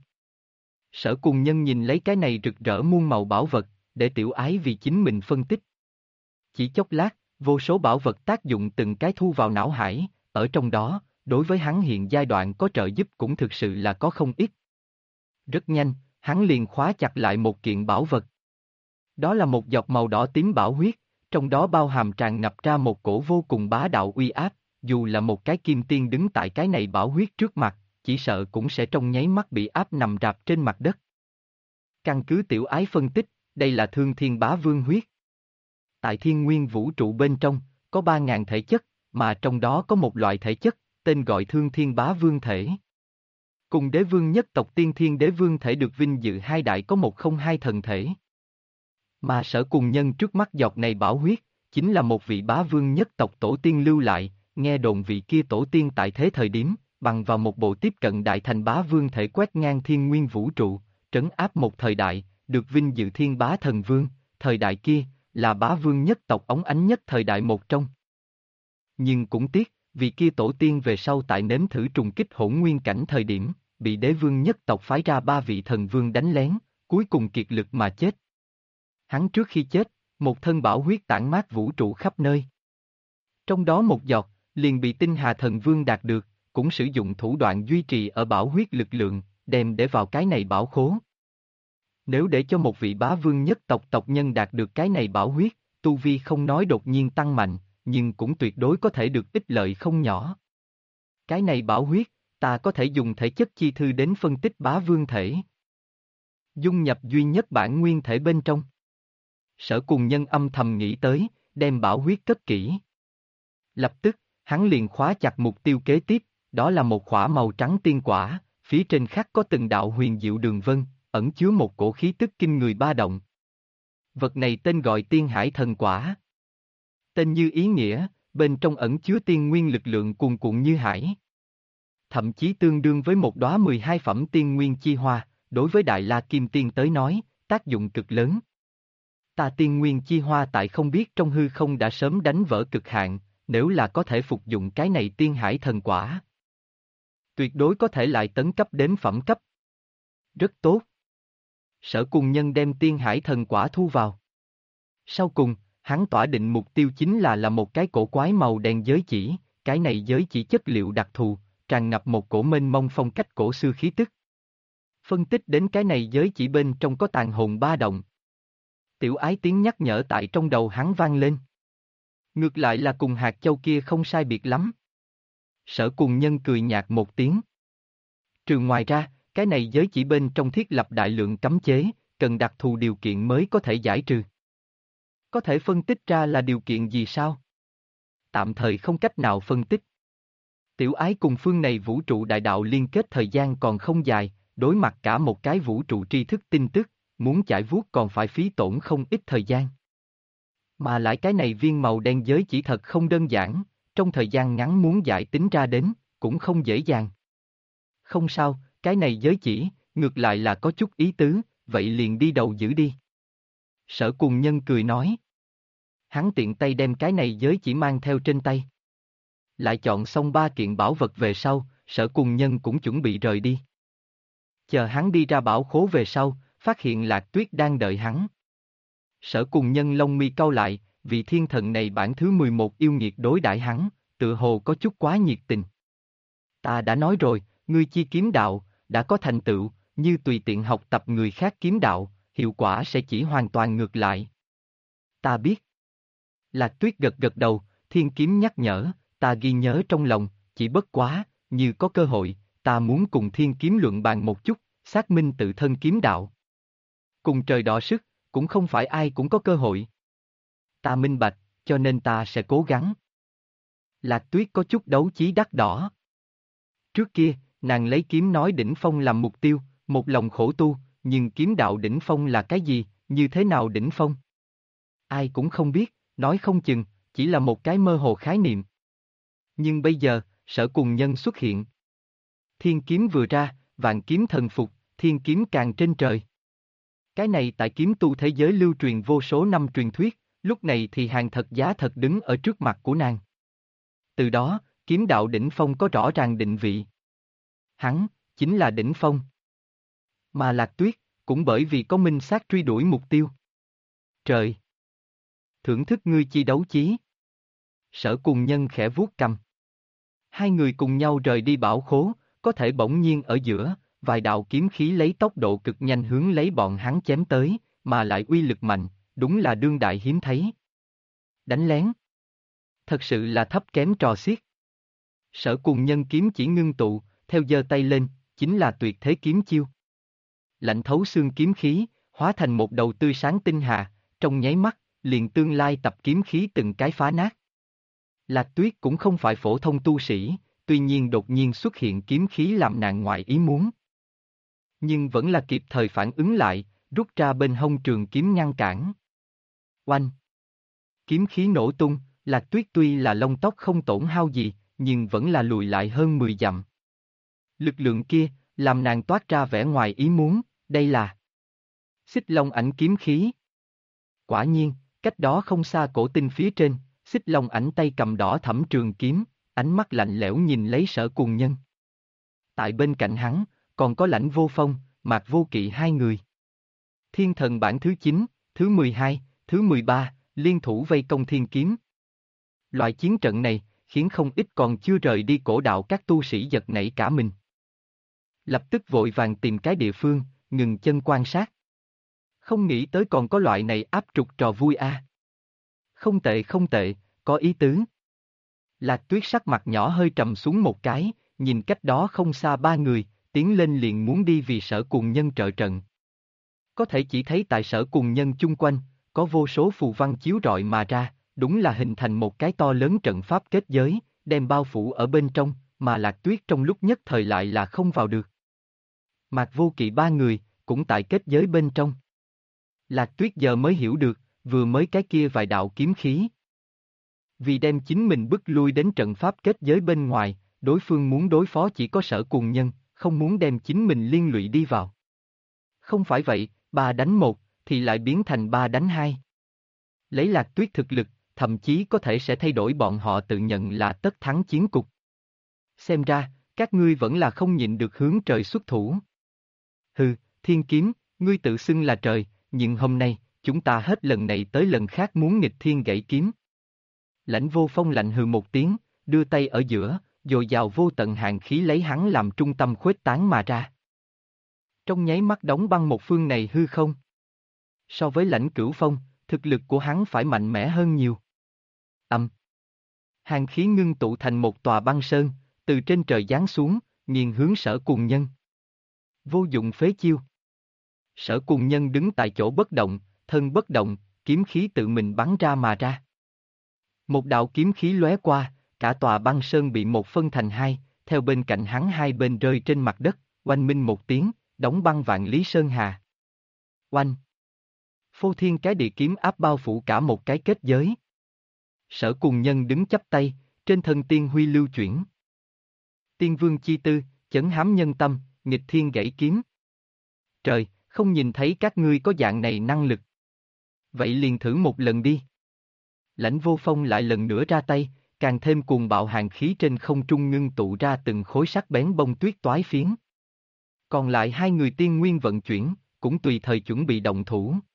Sở Cùng Nhân nhìn lấy cái này rực rỡ muôn màu bảo vật, để tiểu ái vì chính mình phân tích. Chỉ chốc lát, vô số bảo vật tác dụng từng cái thu vào não hải, ở trong đó, đối với hắn hiện giai đoạn có trợ giúp cũng thực sự là có không ít. Rất nhanh, hắn liền khóa chặt lại một kiện bảo vật. Đó là một giọt màu đỏ tím bảo huyết, trong đó bao hàm tràn ngập ra một cổ vô cùng bá đạo uy áp, dù là một cái kim tiên đứng tại cái này bảo huyết trước mặt, chỉ sợ cũng sẽ trong nháy mắt bị áp nằm rạp trên mặt đất. Căn cứ tiểu ái phân tích, đây là Thương Thiên Bá Vương huyết. Tại thiên nguyên vũ trụ bên trong, có 3.000 thể chất, mà trong đó có một loại thể chất, tên gọi Thương Thiên Bá Vương thể. Cùng đế vương nhất tộc Tiên Thiên Đế Vương thể được vinh dự hai đại có một không hai thần thể. Mà Sở Cùng Nhân trước mắt giọt này bảo huyết, chính là một vị bá vương nhất tộc tổ tiên lưu lại, nghe đồn vị kia tổ tiên tại thế thời điểm, bằng vào một bộ tiếp cận đại thành bá vương thể quét ngang thiên nguyên vũ trụ, trấn áp một thời đại, được vinh dự thiên bá thần vương, thời đại kia, là bá vương nhất tộc óng ánh nhất thời đại một trong. Nhưng cũng tiếc, vì kia tổ tiên về sau tại nếm thử trùng kích hỗn nguyên cảnh thời điểm, bị đế vương nhất tộc phái ra 3 vị thần vương đánh lén, cuối cùng kiệt lực mà chết. Hắn trước khi chết, một thân bảo huyết tản mát vũ trụ khắp nơi. Trong đó một giọt, liền bị Tinh Hà thần vương đạt được, cũng sử dụng thủ đoạn duy trì ở bảo huyết lực lượng, đem để vào cái này bảo khố. Nếu để cho một vị bá vương nhất tộc tộc nhân đạt được cái này bảo huyết, tu vi không nói đột nhiên tăng mạnh, nhưng cũng tuyệt đối có thể được ích lợi không nhỏ. Cái này bảo huyết, ta có thể dùng thể chất chi thư đến phân tích bá vương thể. Dung nhập duy nhất bản nguyên thể bên trong. Sở Cùng Nhân âm thầm nghĩ tới, đem bảo huyết cất kỹ. Lập tức, hắn liền khóa chặt mục tiêu kế tiếp, đó là một quả màu trắng tiên quả, phía trên khắc có từng đạo huyền diệu đường vân, ẩn chứa một cổ khí tức kinh người ba động. Vật này tên gọi Tiên Hải Thần Quả. Tên như ý nghĩa, bên trong ẩn chứa tiên nguyên lực lượng cuồn cuộn như hải. Thậm chí tương đương với một đóa 12 phẩm tiên nguyên chi hoa, đối với Đại La Kim Tiên tới nói, tác dụng cực lớn. Ta tiên nguyên chi hoa tại không biết trong hư không đã sớm đánh vỡ cực hạn, nếu là có thể phục dụng cái này Tiên Hải Thần Quả. Tuyệt đối có thể lại tấn cấp đến phẩm cấp. Rất tốt. Sở Cùng Nhân đem Tiên Hải Thần Quả thu vào. Sau cùng, hắn tỏa định mục tiêu chính là một cái cổ quái màu đen giới chỉ, cái này giới chỉ chất liệu đặc thù, tràn ngập một cổ mênh mông phong cách cổ xưa khí tức. Phân tích đến cái này giới chỉ bên trong có tàn hồn ba động. Tiểu ái tiếng nhắc nhở tại trong đầu hắn vang lên. Ngược lại là cùng hạt châu kia không sai biệt lắm. Sở Cùng Nhân cười nhạt một tiếng. Trừ ngoài ra, cái này giới chỉ bên trong thiết lập đại lượng cấm chế, cần đặc thù điều kiện mới có thể giải trừ. Có thể phân tích ra là điều kiện gì sao? Tạm thời không cách nào phân tích. Tiểu ái cùng phương này vũ trụ đại đạo liên kết thời gian còn không dài, đối mặt cả một cái vũ trụ tri thức tin tức, muốn chải vuốt còn phải phí tổn không ít thời gian. Mà lại cái này viên màu đen giới chỉ thật không đơn giản, trong thời gian ngắn muốn giải tính ra đến, cũng không dễ dàng. Không sao, cái này giới chỉ, ngược lại là có chút ý tứ, vậy liền đi đầu giữ đi. Sở Cùng Nhân cười nói. Hắn tiện tay đem cái này giới chỉ mang theo trên tay. Lại chọn xong 3 kiện bảo vật về sau, Sở Cùng Nhân cũng chuẩn bị rời đi. Chờ hắn đi ra bảo khố về sau, phát hiện Lạc Tuyết đang đợi hắn. Sở Cùng Nhân lông mi cau lại, vị thiên thần này bản thứ 11 yêu nghiệt đối đãi hắn, tựa hồ có chút quá nhiệt tình. Ta đã nói rồi, ngươi chi kiếm đạo, đã có thành tựu, như tùy tiện học tập người khác kiếm đạo, hiệu quả sẽ chỉ hoàn toàn ngược lại. Ta biết. Lạc Tuyết gật gật đầu, thiên kiếm nhắc nhở, ta ghi nhớ trong lòng, chỉ bất quá, như có cơ hội, ta muốn cùng thiên kiếm luận bàn một chút, xác minh tự thân kiếm đạo. Cùng trời đọ sức, cũng không phải ai cũng có cơ hội. Ta minh bạch, cho nên ta sẽ cố gắng. Lạc Tuyết có chút đấu chí đắt đỏ. Trước kia, nàng lấy kiếm nói đỉnh phong làm mục tiêu, một lòng khổ tu, nhưng kiếm đạo đỉnh phong là cái gì, như thế nào đỉnh phong? Ai cũng không biết, nói không chừng, chỉ là một cái mơ hồ khái niệm. Nhưng bây giờ, Sở Cùng Nhân xuất hiện. Thiên kiếm vừa ra, vạn kiếm thần phục, thiên kiếm càng trên trời. Cái này tại kiếm tu thế giới lưu truyền vô số năm truyền thuyết, lúc này thì hàng thật giá thật đứng ở trước mặt của nàng. Từ đó, kiếm đạo đỉnh phong có rõ ràng định vị. Hắn, chính là đỉnh phong. Mà Lạc Tuyết, cũng bởi vì có minh xác truy đuổi mục tiêu. Trời! Thưởng thức ngươi chi đấu chí. Sở Cùng Nhân khẽ vuốt cầm. Hai người cùng nhau rời đi bảo khố, có thể bỗng nhiên ở giữa, vài đạo kiếm khí lấy tốc độ cực nhanh hướng lấy bọn hắn chém tới, mà lại uy lực mạnh, đúng là đương đại hiếm thấy. Đánh lén. Thật sự là thấp kém trò xiết. Sở Cùng Nhân kiếm chỉ ngưng tụ, theo giơ tay lên, chính là tuyệt thế kiếm chiêu. Lạnh thấu xương kiếm khí, hóa thành một đầu tươi sáng tinh hà, trong nháy mắt, liền tương lai tập kiếm khí từng cái phá nát. Lạc Tuyết cũng không phải phổ thông tu sĩ, tuy nhiên đột nhiên xuất hiện kiếm khí làm nàng ngoại ý muốn. Nhưng vẫn là kịp thời phản ứng lại, rút ra bên hông trường kiếm ngăn cản. Oanh! Kiếm khí nổ tung, Lạc Tuyết tuy là lông tóc không tổn hao gì, nhưng vẫn là lùi lại hơn 10 dặm. Lực lượng kia, làm nàng toát ra vẻ ngoài ý muốn, đây là Xích Long ảnh kiếm khí. Quả nhiên, cách đó không xa cổ tinh phía trên, Xích Long ảnh tay cầm đỏ thẫm trường kiếm, ánh mắt lạnh lẽo nhìn lấy Sở Cùng Nhân. Tại bên cạnh hắn, còn có Lãnh Vô Phong, Mạc Vô Kỵ hai người. Thiên Thần bản thứ 9, thứ 12, thứ 13, liên thủ vây công thiên kiếm. Loại chiến trận này, khiến không ít còn chưa rời đi cổ đạo các tu sĩ giật nảy cả mình. Lập tức vội vàng tìm cái địa phương, ngừng chân quan sát. Không nghĩ tới còn có loại này áp trục trò vui a. Không tệ không tệ, có ý tứ. Lạc Tuyết sắc mặt nhỏ hơi trầm xuống một cái, nhìn cách đó không xa ba người, tiến lên liền muốn đi vì Sở Cùng Nhân trợ trận. Có thể chỉ thấy tại Sở Cùng Nhân chung quanh, có vô số phù văn chiếu rọi mà ra, đúng là hình thành một cái to lớn trận pháp kết giới, đem bao phủ ở bên trong, mà Lạc Tuyết trong lúc nhất thời lại là không vào được. Mạc Vô Kỵ ba người, cũng tại kết giới bên trong. Lạc Tuyết giờ mới hiểu được, vừa mới cái kia vài đạo kiếm khí. Vì đem chính mình bức lui đến trận pháp kết giới bên ngoài, đối phương muốn đối phó chỉ có Sở Cùng Nhân, không muốn đem chính mình liên lụy đi vào. Không phải vậy, 3 đánh 1, thì lại biến thành 3 đánh 2. Lấy Lạc Tuyết thực lực, thậm chí có thể sẽ thay đổi bọn họ tự nhận là tất thắng chiến cục. Xem ra, các ngươi vẫn là không nhịn được hướng trời xuất thủ. Hừ, thiên kiếm, ngươi tự xưng là trời, nhưng hôm nay, chúng ta hết lần này tới lần khác muốn nghịch thiên gãy kiếm. Lãnh Vô Phong lạnh hừ một tiếng, đưa tay ở giữa, dồi dào vô tận hàn khí lấy hắn làm trung tâm khuếch tán mà ra. Trong nháy mắt đóng băng một phương này hư không. So với Lãnh Cửu Phong, thực lực của hắn phải mạnh mẽ hơn nhiều. Hàn khí ngưng tụ thành một tòa băng sơn, từ trên trời giáng xuống, nghiền hướng Sở Cùng Nhân. Vô dụng phế chiêu. Sở Cùng Nhân đứng tại chỗ bất động, thân bất động, kiếm khí tự mình bắn ra mà ra. Một đạo kiếm khí lóe qua, cả tòa băng sơn bị một phân thành hai, theo bên cạnh hắn hai bên rơi trên mặt đất, oanh minh một tiếng, đóng băng vạn lý sơn hà. Oanh! Phô thiên cái địa kiếm áp bao phủ cả một cái kết giới. Sở Cùng Nhân đứng chắp tay, trên thân tiên huy lưu chuyển. Tiên vương chi tư, chấn hám nhân tâm, nghịch thiên gãy kiếm. Trời, không nhìn thấy các ngươi có dạng này năng lực. Vậy liền thử một lần đi. Lãnh Vô Phong lại lần nữa ra tay, càng thêm cuồng bạo hàn khí trên không trung ngưng tụ ra từng khối sắc bén bông tuyết toái phiến. Còn lại hai người tiên nguyên vận chuyển, cũng tùy thời chuẩn bị động thủ.